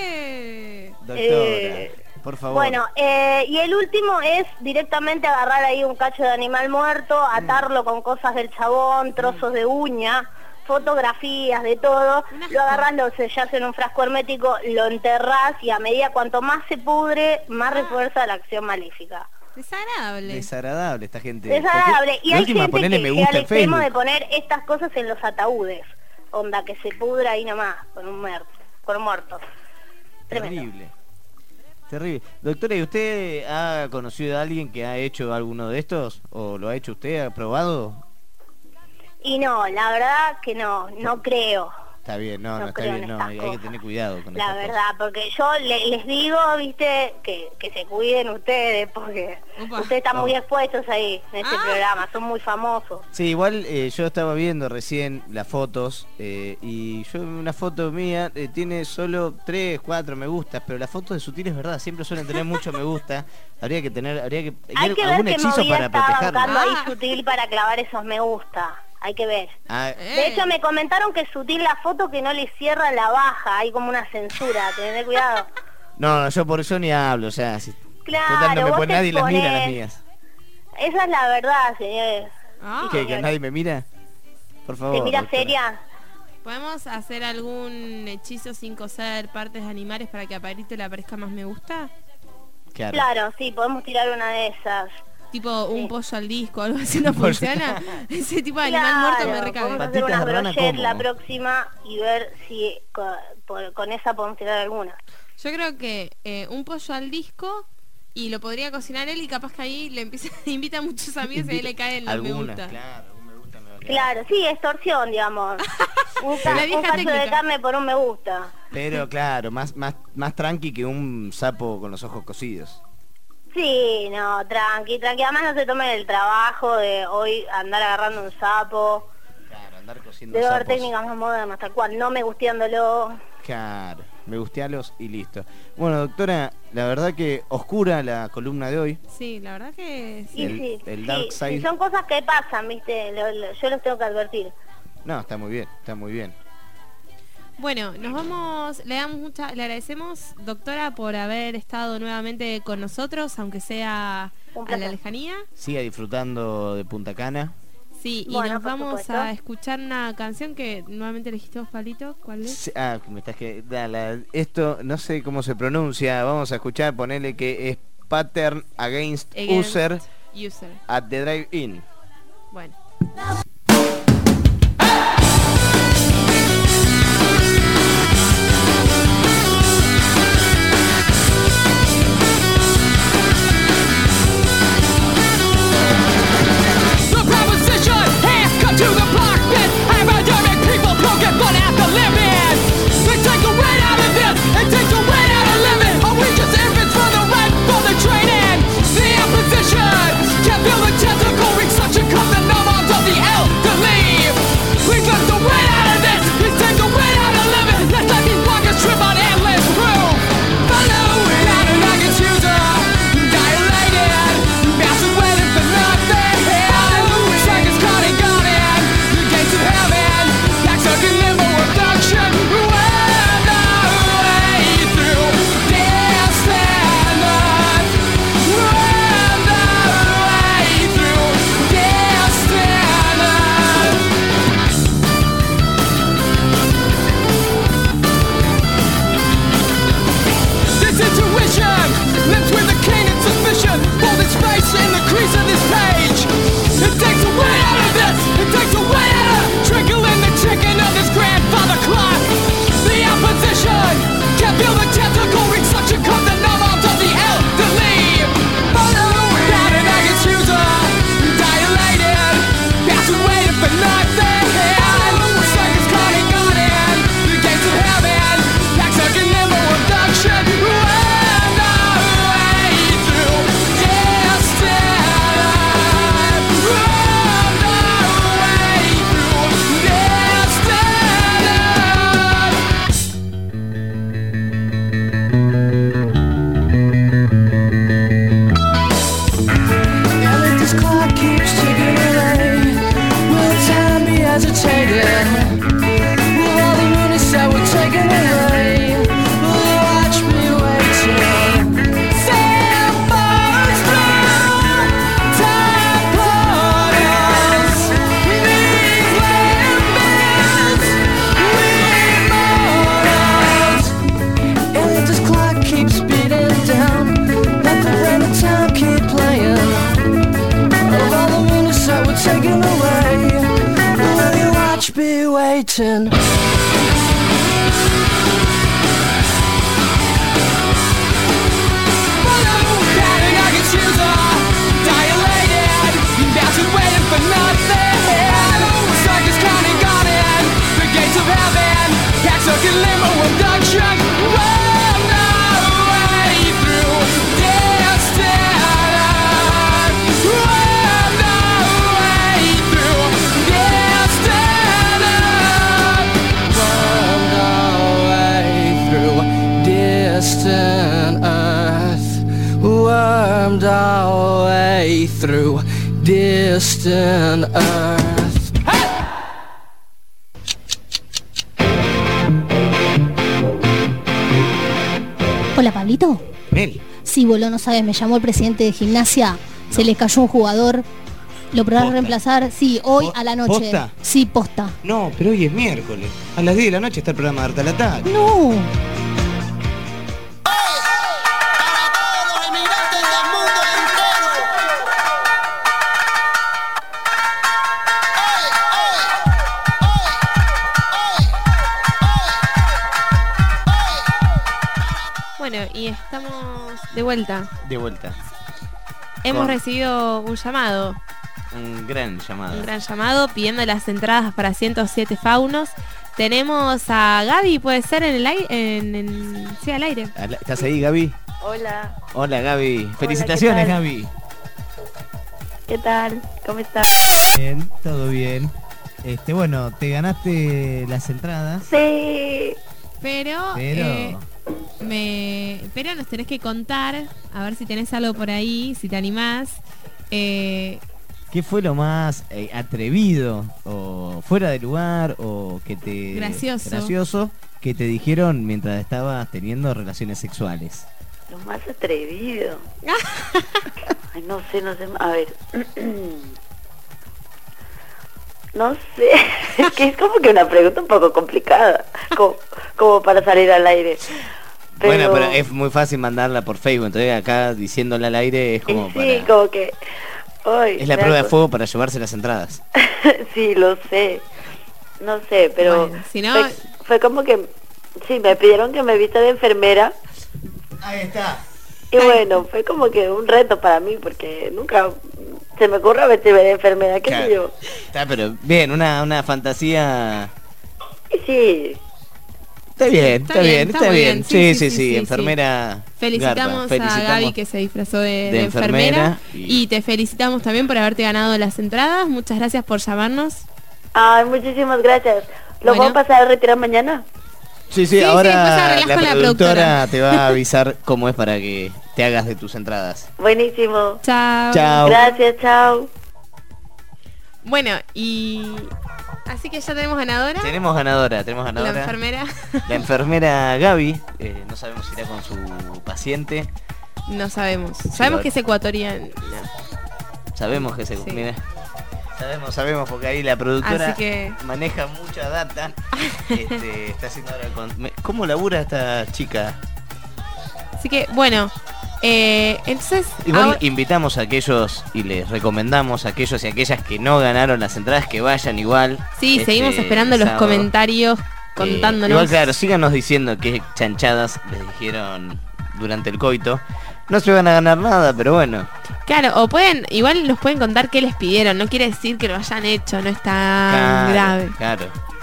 Eh. Doctora, Eh, por favor. Bueno, eh, y el último es directamente agarrar ahí un cacho de animal muerto, atarlo con cosas del chabón, trozos de uña, fotografías, de todo. Lo agarrás, lo sellás en un frasco hermético, lo enterrás y a medida cuanto más se pudre, más refuerza la acción maléfica. Desagradable. Desagradable esta gente. Desagradable. Y La hay última, gente ponele que me llega gusta al en extremo Facebook. de poner estas cosas en los ataúdes. Onda, que se pudra ahí nomás, con un muerto. Con un muerto. Tremendo. Terrible. Terrible. Doctora, ¿y usted ha conocido a alguien que ha hecho alguno de estos? ¿O lo ha hecho usted? ¿Ha probado? Y no, la verdad que no, no creo. Está bien, no, no, No está creo bien, en no, estas hay, hay que cosas. tener cuidado con La estas verdad, porque yo le- les digo, viste, que, que se cuiden ustedes, porque Upa. ustedes están muy Oh. expuestos ahí, en este Ah. programa, son muy famosos. cosas. Sí, igual eh, yo estaba viendo recién las fotos eh, y yo una foto mía eh, tiene solo tres, cuatro me gustas, pero las fotos de Sutil es verdad, siempre suelen tener mucho me gusta. Habría que tener, habría que... Hay que ver algún qué hechizo movida para está protegerlo. bancando ahí Ah. Sutil para clavar esos me gusta. Hay hay que ver. Ah, De hecho, me comentaron que es sutil la foto, que no le cierra la baja, hay como una censura, tened cuidado. no, no, yo por eso ni hablo, o sea, si, Claro, total no me vos pone te nadie las mira las ponés- mías. Esa es la verdad, señores. Ah, ¿Qué, que nadie me mira? Por favor. ¿Te mira doctora. seria? ¿Podemos hacer algún hechizo sin coser partes de animales para que a Pablito le aparezca más me gusta? Claro. Claro, sí, podemos tirar una de esas. Tipo un pollo al disco o algo así, ¿no funciona? Ese tipo de animal Claro, muerto me recaga. podemos hacer una brochet la próxima y ver si con, por- con esa podemos tirar alguna. Yo creo que eh, un pollo al disco y lo podría cocinar él y capaz que ahí le empieza, invita a muchos amigos y ahí le caen los me Alguna, gusta. claro. Claro, sí, extorsión, digamos. Un, ca- La un vieja cacho de técnica. carne por un me gusta. Pero claro, más, más, más tranqui que un sapo con los ojos cosidos. Sí, no, tranqui, tranqui. Además no se tomen el trabajo de hoy andar agarrando un sapo. Claro, andar cosiendo Debe haber sapos. técnicas más modernas, tal cual, no me gusteándolo. Claro, me gustealos y listo. Bueno, doctora, la verdad que oscura la columna de hoy. Sí, la verdad que sí. Y El- sí, el sí, dark side. sí, son cosas que pasan, viste, lo- lo- yo los tengo que advertir. No, está muy bien, está muy bien. Bueno, nos vamos, le damos mucha, le agradecemos, doctora, por haber estado nuevamente con nosotros, aunque sea Un a placer. la lejanía. Siga disfrutando de Punta Cana. Sí, y Bueno, nos por vamos supuesto. a escuchar una canción que nuevamente elegiste vos, Pablito. ¿Cuál es? Sí, Ah, me estás que... da, la- esto no sé cómo se pronuncia. Vamos a escuchar, ponerle que es Pattern Against, Against User User. at the Drive-In. Bueno. The proposition has come to the block that epidemic people don't get fun at the limit. They take the weight out of this, it takes the weight out of limit. Are we just infants for the right for the training? The opposition can't feel the tentacle reach such a cut the numb arms of the elderly. We got the weight out of this, please take the weight out of limit. Let's let these walkers trip on endless roof. Follow it out and I can choose her. Dilated, bouncing waiting for nothing. Circus Connie got in, the gates of heaven. Back stuck in limbo abduction. We're the way through this standard. We're the way through this standard. This intuition lives with a keen and suspicion. Fold its face in the crease of this page. It takes away out of this. It takes away out of trickling the chicken of this grandfather clock. The opposition can't feel the tentacle reach such a cut the numb arms of the elderly. Follow out and I can choose her. Dilated, bouncing waiting for nothing. Circus Connie got in, the gates of heaven. Back stuck in limbo abduction. We're the way through this standard. We're the way through this standard. And if this clock keeps ticking away, will time be agitated? Will all the units that were taken away, will you watch me waiting? Symbols through time portals, these limits, we mortals. And if this clock keeps beating down, let the rain of time keep playing. Of all the minutes that were taken away, will you watch me waiting? Panic, I can choose her. Dilated, bouncing, waiting for nothing. Circus Connie got in, the gates of heaven. Back stuck in limbo abduction. We're the way through this standard. We're the way through this standard. Wormed our way through distant earth. Wormed our way through distant earth. Hey! Hola, Pablito. Mel. Sí, boludo, no sabes, me llamó el presidente de gimnasia, no. Se le cayó un jugador, lo podrán reemplazar, sí, hoy a la noche. ¿Posta? Sí, posta. No, pero hoy es miércoles. A las diez de la noche está el programa de Arte al Ataque. No. Bueno, y estamos de vuelta. De vuelta. Hemos Con recibido un llamado. Un gran llamado. Un gran llamado pidiendo las entradas para ciento siete Faunos. Tenemos a Gaby, puede ser en el aire, en, en, sí, al aire. ¿Estás ahí, Gaby? Hola. Hola, Gaby. Felicitaciones, Hola, ¿qué tal? Gaby. ¿Qué tal? ¿Cómo estás? Bien, todo bien. Este, bueno, te ganaste las entradas. Sí. Pero, Pero... Eh, me, pero nos tenés que contar, a ver si tenés algo por ahí, si te animás. Eh, ¿Qué fue lo más eh, atrevido o fuera de lugar o que te Gracioso. gracioso que te dijeron mientras estabas teniendo relaciones sexuales? Lo más atrevido. Ay, no sé, no sé. A ver. No sé. Es que es como que una pregunta un poco complicada. Como, como para salir al aire. Pero... Bueno, pero es muy fácil mandarla por Facebook, entonces acá diciéndola al aire es como sí, para... como que... Ay, es la prueba de fuego para llevarse las entradas. Sí, lo sé. No sé, pero... Bueno, si no... fue, fue como que... Sí, me pidieron que me vista de enfermera. Ahí está. Y Ay. bueno, fue como que un reto para mí, porque nunca se me ocurre vestirme de enfermera, qué claro. sé yo. Está, pero bien, una, una fantasía... Sí. Está bien, está, está bien, bien, está, está bien. bien. Sí, sí, sí, sí, sí, sí. enfermera. Felicitamos, Felicitamos a Gaby que se disfrazó de, de, de enfermera, enfermera y... y te felicitamos también por haberte ganado las entradas. Muchas gracias por llamarnos. Ay, muchísimas gracias. ¿Lo bueno. puedo pasar a retirar mañana? Sí, sí, sí, ahora sí, la, la productora, productora te va a avisar cómo es para que te hagas de tus entradas. Buenísimo. Chao. Chao. Gracias, chao. Bueno, y... Así que ya tenemos ganadora. Tenemos ganadora, tenemos ganadora. La enfermera. La enfermera Gaby, eh, no sabemos si irá con su paciente. No sabemos. Sí, sabemos que es ecuatoriana. Sabemos que es ecuatoriana. Sí. Sabemos, sabemos, porque ahí la productora que... maneja mucha data. Este, está haciendo ahora con... ¿Cómo labura esta chica? Así que, bueno, eh, entonces... Igual ahora... invitamos a aquellos y les recomendamos a aquellos y aquellas que no ganaron las entradas que vayan igual. Sí, este seguimos esperando sábado. Los comentarios contándonos. Eh, igual, claro, síganos diciendo qué chanchadas les dijeron durante el coito. No se van a ganar nada, pero bueno. Claro, o pueden, igual nos pueden contar qué les pidieron. No quiere decir que lo hayan hecho, no es tan claro, grave. Claro.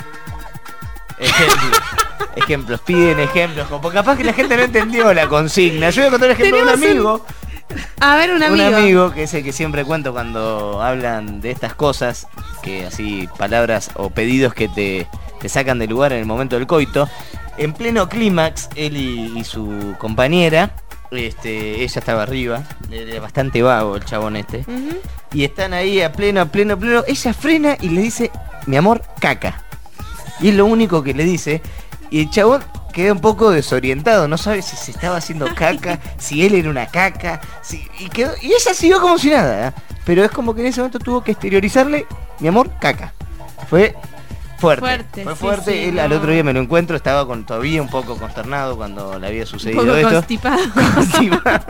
Ejemplos, ejemplos, piden ejemplos. Como capaz que la gente no entendió la consigna. Yo voy a contar el ejemplo de un amigo. Un... A ver, un amigo. Un amigo que es el que siempre cuento cuando hablan de estas cosas. Que así, palabras o pedidos que te, te sacan de lugar en el momento del coito. En pleno clímax, él y, y su compañera... Este, ella estaba arriba, era bastante vago el chabón este. Uh-huh. Y están ahí a pleno, a pleno, a pleno. Ella frena y le dice, mi amor, caca. Y es lo único que le dice. Y el chabón queda un poco desorientado, no sabe si se estaba haciendo caca, si él era una caca. Si, y, quedó, y ella siguió como si nada, ¿eh? Pero es como que en ese momento tuvo que exteriorizarle, mi amor, caca. Fue fuerte, fuerte fue sí, fuerte. sí, él no. Al otro día me lo encuentro, estaba con todavía un poco consternado cuando le había sucedido un poco esto. Constipado. Constipado.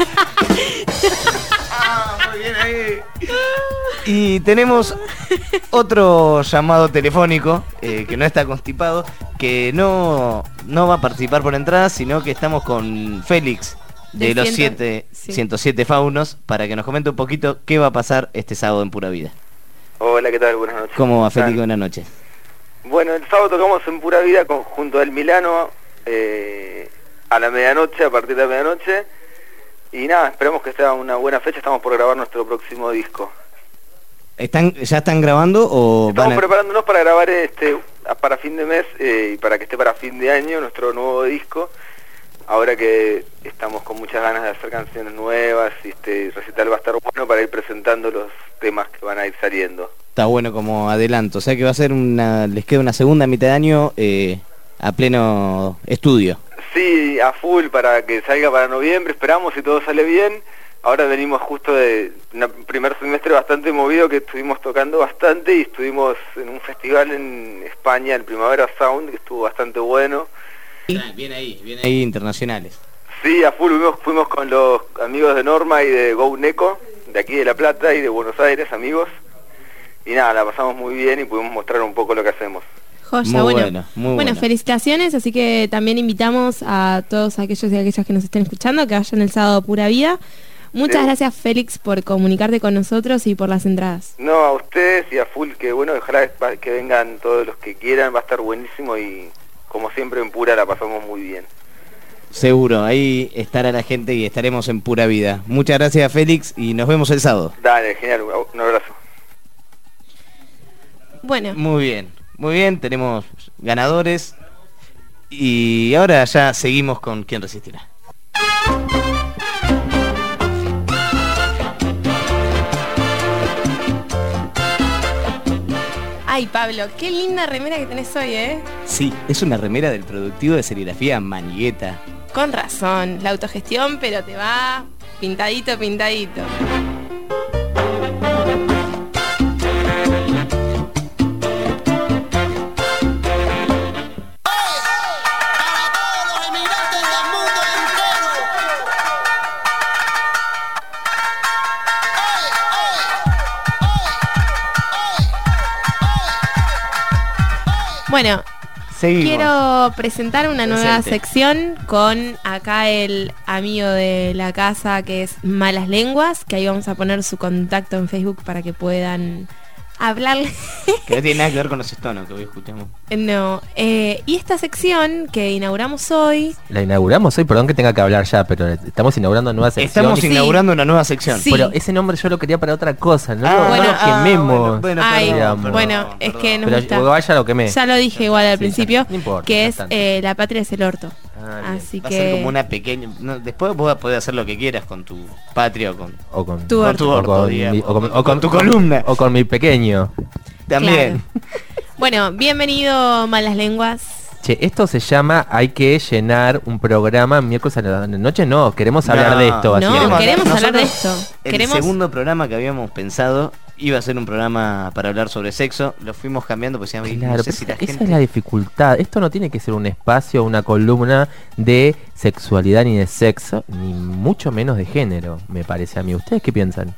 Ah, muy bien ahí. Y tenemos otro llamado telefónico eh, que no está constipado, que no, no va a participar por entrada, sino que estamos con Félix de, de los ciento, siete, sí. ciento siete Faunos para que nos comente un poquito qué va a pasar este sábado en Pura Vida. Hola, ¿qué tal? Buenas noches. ¿Cómo va, Félix? Buenas noches. Bueno, el sábado tocamos en Pura Vida con, junto al Milano eh, a la medianoche, a partir de la medianoche. Y nada, esperamos que sea una buena fecha, estamos por grabar nuestro próximo disco. ¿Están, ¿Ya están grabando o Estamos van a... preparándonos para grabar este para fin de mes eh, y para que esté para fin de año nuestro nuevo disco. Ahora que estamos con muchas ganas de hacer canciones nuevas, y este el recital va a estar bueno para ir presentando los temas que van a ir saliendo. Está bueno como adelanto, o sea que va a ser una, les queda una segunda mitad de año eh, a pleno estudio. Sí, a full para que salga para noviembre, esperamos si todo sale bien. Ahora venimos justo de un primer semestre bastante movido que estuvimos tocando bastante y estuvimos en un festival en España, el Primavera Sound, que estuvo bastante bueno. Bien ahí, bien ahí internacionales. Sí, a full fuimos, fuimos con los amigos de Norma y de Go Neco, de aquí de La Plata y de Buenos Aires, amigos. Y nada, la pasamos muy bien y pudimos mostrar un poco lo que hacemos. Joya, Muy bueno, bueno, muy bueno, bueno. felicitaciones, así que también invitamos a todos aquellos y aquellas que nos estén escuchando que vayan el sábado a Pura Vida. Muchas Sí. gracias, Félix, por comunicarte con nosotros y por las entradas. No, a ustedes y a full, que bueno, ojalá que vengan todos los que quieran, va a estar buenísimo y como siempre en Pura la pasamos muy bien. Seguro, ahí estará la gente y estaremos en Pura Vida. Muchas gracias, Félix, y nos vemos el sábado. Dale, genial, un abrazo. Bueno, Muy bien, muy bien, tenemos ganadores. Y ahora ya seguimos con ¿Quién resistirá? ay Pablo, qué linda remera que tenés hoy, ¿eh? Sí, es una remera del productivo de serigrafía Manigueta. Con razón, la autogestión, pero te va pintadito, pintadito. Bueno, Seguimos. quiero presentar una nueva Presente. sección con acá el amigo de la casa que es Malas Lenguas, que ahí vamos a poner su contacto en Facebook para que puedan hablarle. Que no tiene nada que ver con los estonos que hoy escuchamos. No, eh, y esta sección que inauguramos hoy, La inauguramos hoy, perdón que tenga que hablar ya, pero estamos inaugurando nueva sección. Estamos inaugurando una nueva sección. Sí. Pero ese nombre yo lo quería para otra cosa, no, Ah, lo, no bueno, lo ah, quememos. bueno, bueno, ay, perdón, bueno, perdón, es que nos Pero gusta. vaya lo quemé. Ya lo dije igual al Sí, principio, no importa, que no es tanto. eh, La Patria es el orto. Ah, bien. Así Va a ser como que una pequeña... no, después vos vas a poder hacer lo que quieras con tu patria o con, O con Tu con orto. tu o orto, con, digamos, mi, o con- o o con- tu columna. O con mi pequeño. También. bueno, bienvenido Malas Lenguas. Che, esto se llama Hay que llenar un programa miércoles a la noche. No, queremos hablar No, de esto. no, básicamente. queremos hablar de Nosotros, esto. El Queremos segundo programa que habíamos pensado iba a ser un programa para hablar sobre sexo. Lo fuimos cambiando porque decíamos, Claro, no sé pero si la esa, esa gente... es la dificultad. Esto no tiene que ser un espacio, una columna de sexualidad ni de sexo, ni mucho menos de género, me parece a mí. ¿Ustedes qué piensan?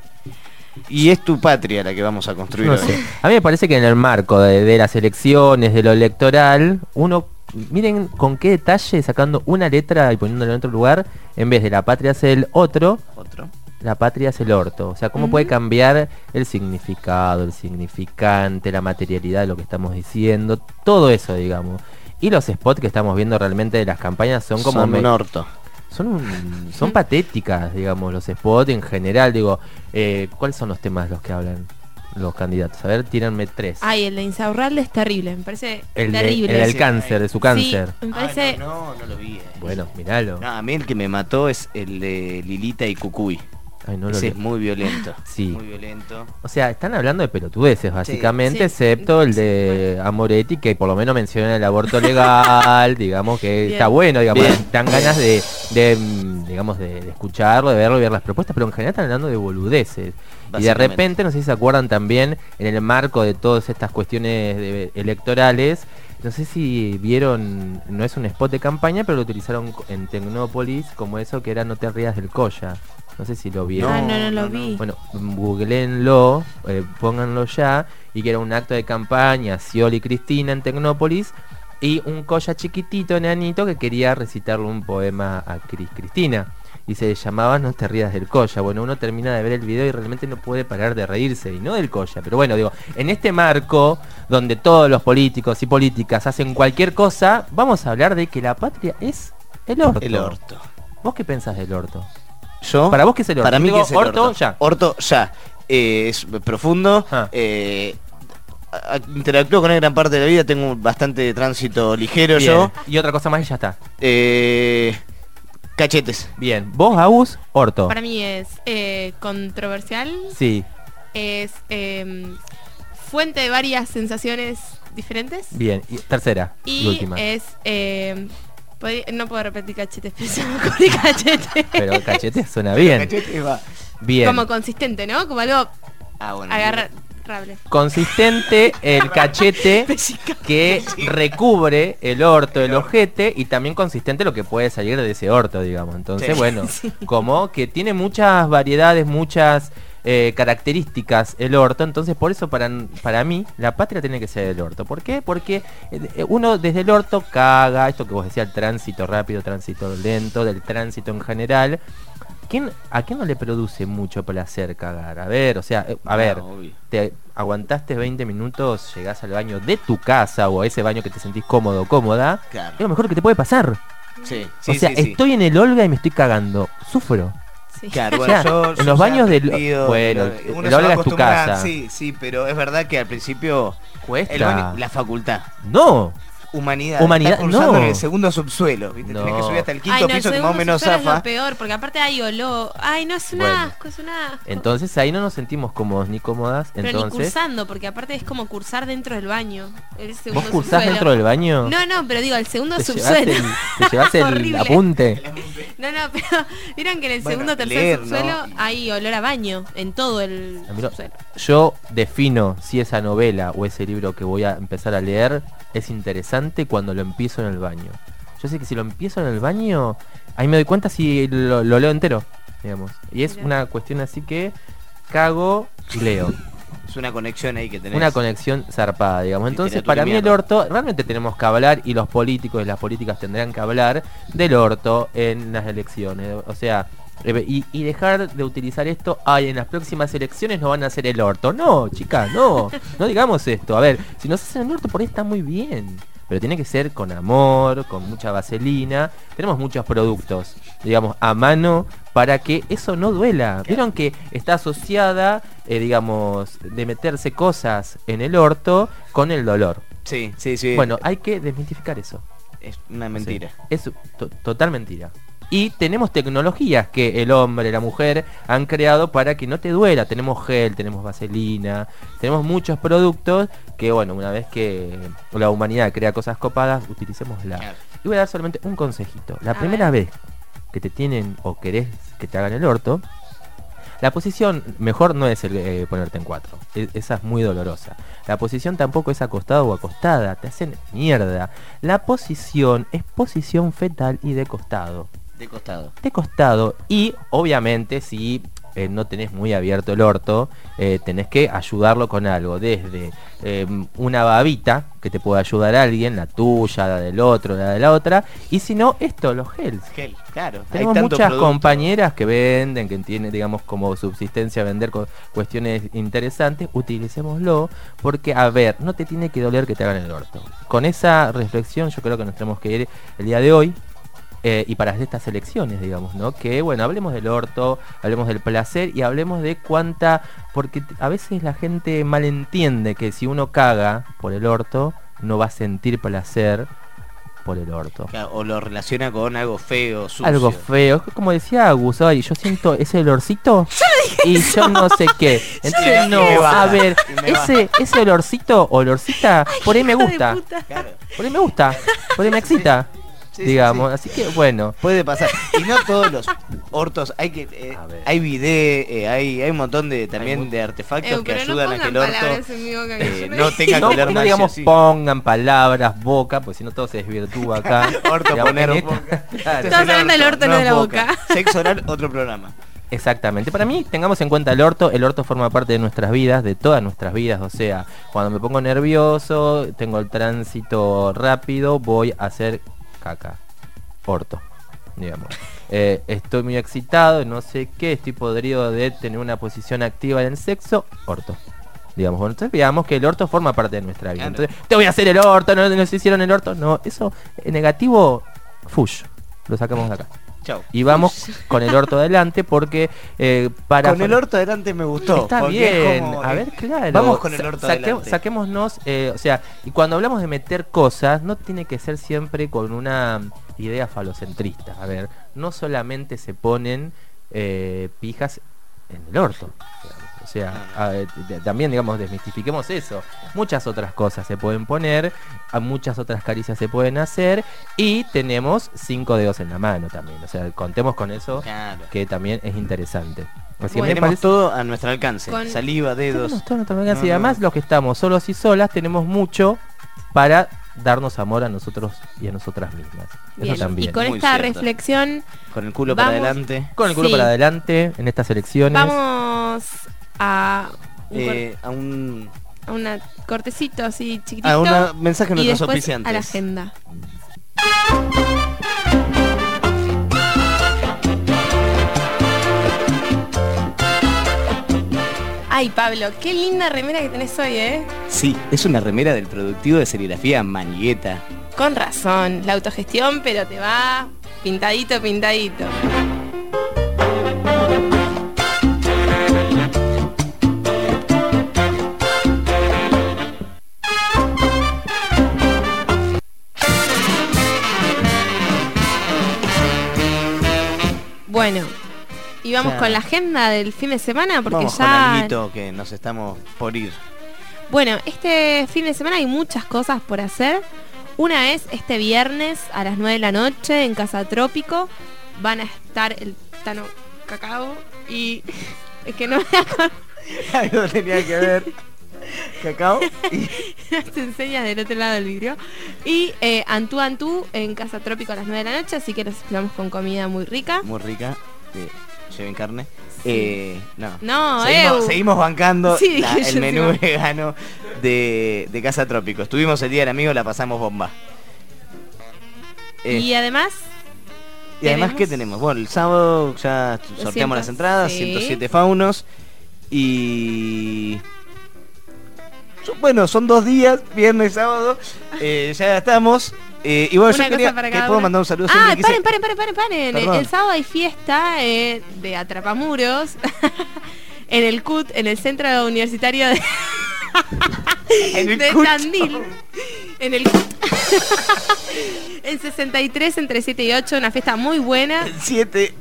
Y es tu patria la que vamos a construir No hoy. sé. A mí me parece que en el marco de, de las elecciones, de lo electoral, uno, miren con qué detalle, sacando una letra y poniéndola en otro lugar, en vez de la patria es el otro, Otro. la patria es el orto. O sea, cómo puede cambiar el significado, el significante, la materialidad de lo que estamos diciendo, todo eso, digamos. Y los spots que estamos viendo realmente de las campañas son como... Son me- un orto. son un- son patéticas, digamos, los spots en general. Digo, eh, ¿cuáles son los temas de los que hablan los candidatos? A ver, tíranme tres. Ay, el de Insaurralde es terrible, me parece el, de- terrible. el del cáncer, de su cáncer. Sí, me parece... No, no, no lo vi. eh. Bueno, miralo. No, a mí el que me mató es el de Lilita y Cucuy. Ay, no lo Ese vi. es muy violento. Sí. Muy violento. O sea, están hablando de pelotudeces, básicamente, sí. excepto el de Amoretti, que por lo menos menciona el aborto legal, digamos que Bien. está bueno, digamos, Bien. dan ganas de, de, mm, digamos, de, de escucharlo, de verlo y ver las propuestas, pero en general están hablando de boludeces. Y de Básicamente. repente, no sé si se acuerdan también, en el marco de todas estas cuestiones de- electorales, no sé si vieron, no es un spot de campaña, pero lo utilizaron en Tecnópolis como eso que era No te rías del Colla. No sé si lo vieron. Ah, no, no lo vi. Bueno, googleenlo, eh, pónganlo ya, y que era un acto de campaña, Scioli y Cristina en Tecnópolis, y un Colla chiquitito, enanito, que quería recitarle un poema a Cris Cristina. Y se llamaba No te rías del Colla. Bueno, uno termina de ver el video y realmente no puede parar de reírse, y no del Colla. Pero bueno, digo, en este marco, donde todos los políticos y políticas hacen cualquier cosa, vamos a hablar de que la patria es el orto. El orto. ¿Vos qué pensás del orto? Yo, Para vos, ¿qué es el orto? Para mí, Digo, ¿qué es el orto, orto? ya. Orto, ya. Eh, es profundo. Ah. eh, a- a- interactúo con él gran parte de la vida. Tengo bastante tránsito ligero Bien. yo. Y otra cosa más y ya está. Eh, cachetes. Bien. ¿Vos, Agus? Orto. Para mí es eh, controversial, Sí. es eh, fuente de varias sensaciones diferentes Bien. Y tercera. Y, y última. es eh, Podí- No puedo repetir cachete, pensaba con el cachete. Pero cachete suena bien. Cachete va. Bien. Como consistente, ¿no? Como algo Ah, bueno. agarrable. Consistente el cachete que recubre el orto, el ojete, y también consistente lo que puede salir de ese orto, digamos. Entonces, Sí. bueno, Sí. como que tiene muchas variedades, muchas eh, características el orto. Entonces, por eso para, para mí la patria tiene que ser el orto. ¿Por qué? Porque eh, uno desde el orto caga, esto que vos decías, el tránsito rápido, tránsito lento, del tránsito en general. ¿Quién, ¿A quién no le produce mucho placer cagar? A ver, o sea, eh, a ver, No, obvio. te aguantaste veinte minutos, llegás al baño de tu casa o a ese baño que te sentís cómodo o cómoda, Claro. es lo mejor que te puede pasar. Sí, O sí, sea, sí, sí. estoy en el Olga y me estoy cagando. Sufro. Claro, O bueno, sea, yo, en yo los ya baños he del aprendido, bueno, pero el uno se va Olga es tu acostumbrando, casa. Sí, sí, pero es verdad que al principio Cuesta. el baño- la facultad. No. Humanidad. Humanidad, Está cursando no. en el segundo subsuelo, ¿viste? Tenés que No. subir hasta el quinto Ay, no, el piso que más o segundo menos subsuelo es zafa. lo peor, porque aparte hay olor. Ay, no, es un Bueno. asco, es un asco. Entonces ahí no nos sentimos cómodos ni cómodas. Pero ni Entonces, cursando, porque aparte es como cursar dentro del baño. El segundo ¿vos cursás subsuelo. dentro del baño? No, no, pero digo, el segundo ¿Te llevas subsuelo. el, te llevas el Horrible. apunte? No, no, pero vieron que en el Bueno, segundo tercer leer, ¿no? subsuelo hay olor a baño en todo el Mira, subsuelo. yo defino si esa novela o ese libro que voy a empezar a leer es interesante cuando lo empiezo en el baño. Yo sé que si lo empiezo en el baño, ahí me doy cuenta si lo, lo leo entero, digamos. Y es Mirá. una cuestión así que cago y leo. Es una conexión ahí que tenés. Una conexión zarpada, digamos. Entonces, Literatura para y mí el mierda. orto, realmente tenemos que hablar, y los políticos y las políticas tendrán que hablar del orto en las elecciones. O sea, eh, y, y dejar de utilizar esto, ay, en las próximas elecciones no van a hacer el orto. No, chicas, no. No digamos esto. A ver, si nos hacen el orto, por ahí está muy bien. Pero tiene que ser con amor, con mucha vaselina. Tenemos muchos productos, digamos, a mano para que eso no duela. Vieron que está asociada, eh, digamos, de meterse cosas en el orto con el dolor. Sí, sí, sí. Bueno, hay que desmitificar eso. Es una mentira. Sí, es to- total mentira. Y tenemos tecnologías que el hombre y la mujer han creado para que no te duela. Tenemos gel, tenemos vaselina, tenemos muchos productos que, bueno, una vez que la humanidad crea cosas copadas, utilicémosla. Claro. Y voy a dar solamente un consejito. La A primera ver. vez que te tienen o querés que te hagan el orto, la posición mejor no es el, eh, ponerte en cuatro. E- esa es muy dolorosa. La posición tampoco es acostado o acostada. Te hacen mierda. La posición es posición fetal y de costado. De costado. De costado. Y obviamente si eh, no tenés muy abierto el orto, eh, tenés que ayudarlo con algo. Desde eh, una babita que te pueda ayudar a alguien, la tuya, la del otro, la de la otra. Y si no, esto, los gels. Gel, claro. Tenemos Hay tanto muchas producto. compañeras que venden, que tienen, digamos, como subsistencia vender co- cuestiones interesantes. Utilicémoslo, porque, a ver, no te tiene que doler que te hagan el orto. Con esa reflexión yo creo que nos tenemos que ir el día de hoy. Eh, y para estas elecciones, digamos, ¿no? Que, bueno, hablemos del orto, hablemos del placer y hablemos de cuánta... Porque t- a veces la gente malentiende que si uno caga por el orto, no va a sentir placer por el orto. Claro, o lo relaciona con algo feo, sucio. Algo feo, como decía Agus, ay, yo siento ese olorcito y yo no sé qué. Entonces Y no, me baja, a ver, y me ese, ese olorcito, olorcita, por ahí me gusta. Por ahí me gusta, por ahí me excita. Sí, sí, digamos, sí. así que bueno. Puede pasar. Y no todos los ortos, hay que eh, hay bidet, eh, hay, hay un montón de también de artefactos Eh, que pero no ayudan a que el pongan orto palabras en mi boca, que eh, yo no no dije. tenga que No, oler no mal, digamos sí. pongan palabras, boca, pues si no todo se desvirtúa acá. Orto, Digamos, poner en esta- boca. Claro. Estamos hablando del orto, no de la boca. Sexo oral, otro programa. Exactamente. Para mí, tengamos en cuenta el orto. El orto forma parte de nuestras vidas, de todas nuestras vidas. O sea, cuando me pongo nervioso, tengo el tránsito rápido, voy a hacer caca. Orto, digamos. Eh, estoy muy excitado, no sé qué, estoy podrido de tener una posición activa en el sexo. Orto. Digamos, bueno, entonces veamos que el orto forma parte de nuestra vida. Claro. Entonces, te voy a hacer el orto, no nos hicieron el orto. No, eso eh, negativo, fush. Lo sacamos de acá. Chau. Y vamos con el orto adelante porque eh, para... Con el orto adelante me gustó. Está porque es bien, como, a eh, ver, claro. Vamos con el Sa- orto saque- adelante. Saquémonos, eh, o sea, y cuando hablamos de meter cosas, no tiene que ser siempre con una idea falocentrista. A ver, no solamente se ponen eh, pijas en el orto. O sea, a- de- también, digamos, desmistifiquemos eso. Muchas otras cosas se pueden poner, a muchas otras caricias se pueden hacer, y tenemos cinco dedos en la mano también. O sea, contemos con eso, Claro. que también es interesante. Así que Bueno, me tenemos parece- todo a nuestro alcance. Con- Saliva, dedos. Tenemos todo a nuestro alcance, No, y no. además los que estamos solos y solas tenemos mucho para darnos amor a nosotros y a nosotras mismas. Bien, Eso también. y con Muy esta cierto. reflexión Con el culo para Vamos- adelante. Con el culo Sí. para adelante en estas elecciones. vamos a un, Eh, a un cor- a una cortecito así chiquitito. a una mensaje a y nuestros después auspiciantes. a la agenda. Ay, Pablo, qué linda remera que tenés hoy, ¿eh? Sí, es una remera del productivo de serigrafía Manigueta. Con razón, la autogestión, pero te va pintadito, pintadito. Bueno, y vamos Ya. con la agenda del fin de semana porque Vamos con ya... alguito que nos estamos por ir. Bueno, este fin de semana hay muchas cosas por hacer. Una es este viernes a las nueve de la noche en Casa Trópico. Van a estar el Tano Cacao y... Es que no me acuerdo. Algo tenía que ver. Cacao. Te enseñas del otro lado del vidrio. Y eh, Antú Antú en Casa Trópico a las nueve de la noche. Así que los esperamos con comida muy rica. Muy rica. Eh, lleven carne. Eh, no. No, seguimos, eu. seguimos bancando Sí, la- dije el yo menú encima. vegano de, de Casa Trópico. Estuvimos el día del amigo, la pasamos bomba. Eh, Y además... y además, tenemos- ¿qué tenemos? Bueno, el sábado ya sorteamos las entradas, sí. ciento siete faunos. Y... son- Bueno, son dos días, viernes y sábado. Eh, ya estamos. Eh, y bueno, Una yo quería cosa para que cada puedo una. mandar un saludo. Ah, siempre quise- paren, paren, paren, paren, paren. Perdón. El sábado hay fiesta eh, de Atrapamuros en el C U T, en el Centro Universitario de, En el de C U T. Tandil. En el C U T. En sesenta y tres, entre siete y ocho, una fiesta muy buena. siete.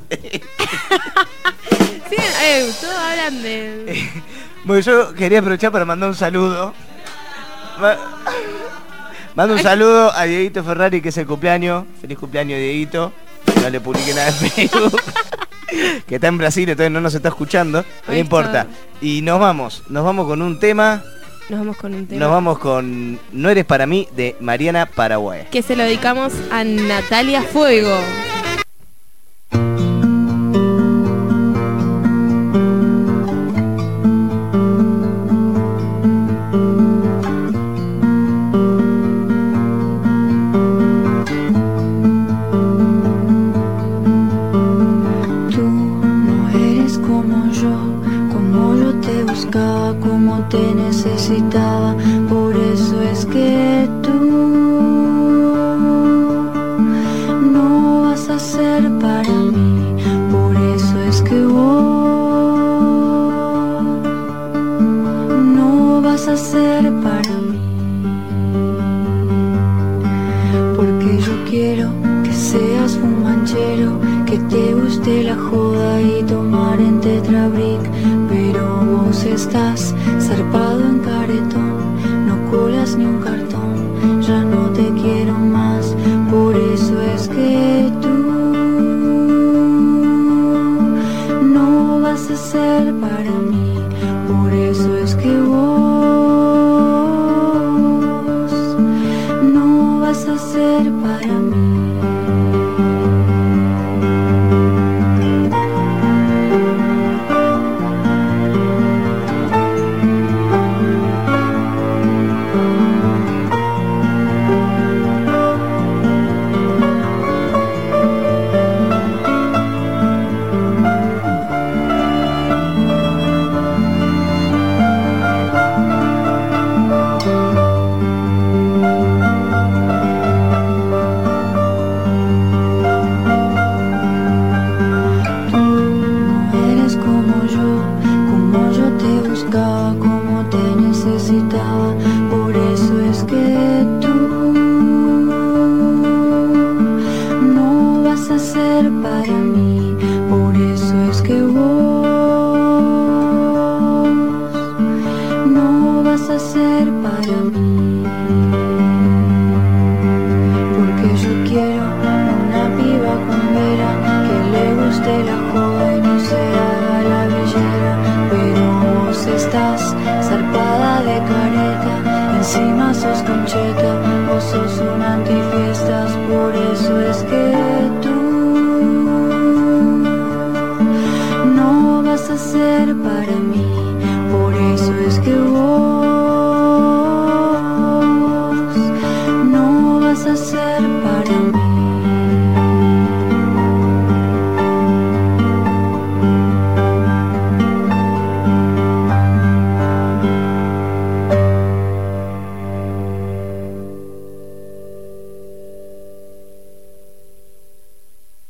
Sí, eh, todos hablan de... Bueno, yo quería aprovechar para mandar un saludo. Ma- Mando un saludo a Dieguito Ferrari, que es el cumpleaños. Feliz cumpleaños, Dieguito. No le publiqué nada en Facebook. Que está en Brasil, entonces no nos está escuchando. No Ahí importa. está. Y nos vamos. Nos vamos con un tema. Nos vamos con un tema. Nos vamos con No eres para mí, de Mariana Paraguay. Que se lo dedicamos a Natalia Fuego. Tú no eres como yo, como yo te buscaba, como te necesitaba. Por eso es que tú no vas a ser para mí. Por eso es que vos no vas a ser para mí. Porque yo quiero que seas un manchero, que te guste la joda y tomar en tetrabric. Pero vos estás zarpado en caretón, no colas ni un cartón, ya no te quiero más. Por eso es que tú no vas a ser para mí. Por eso es que vos no vas a ser para mí.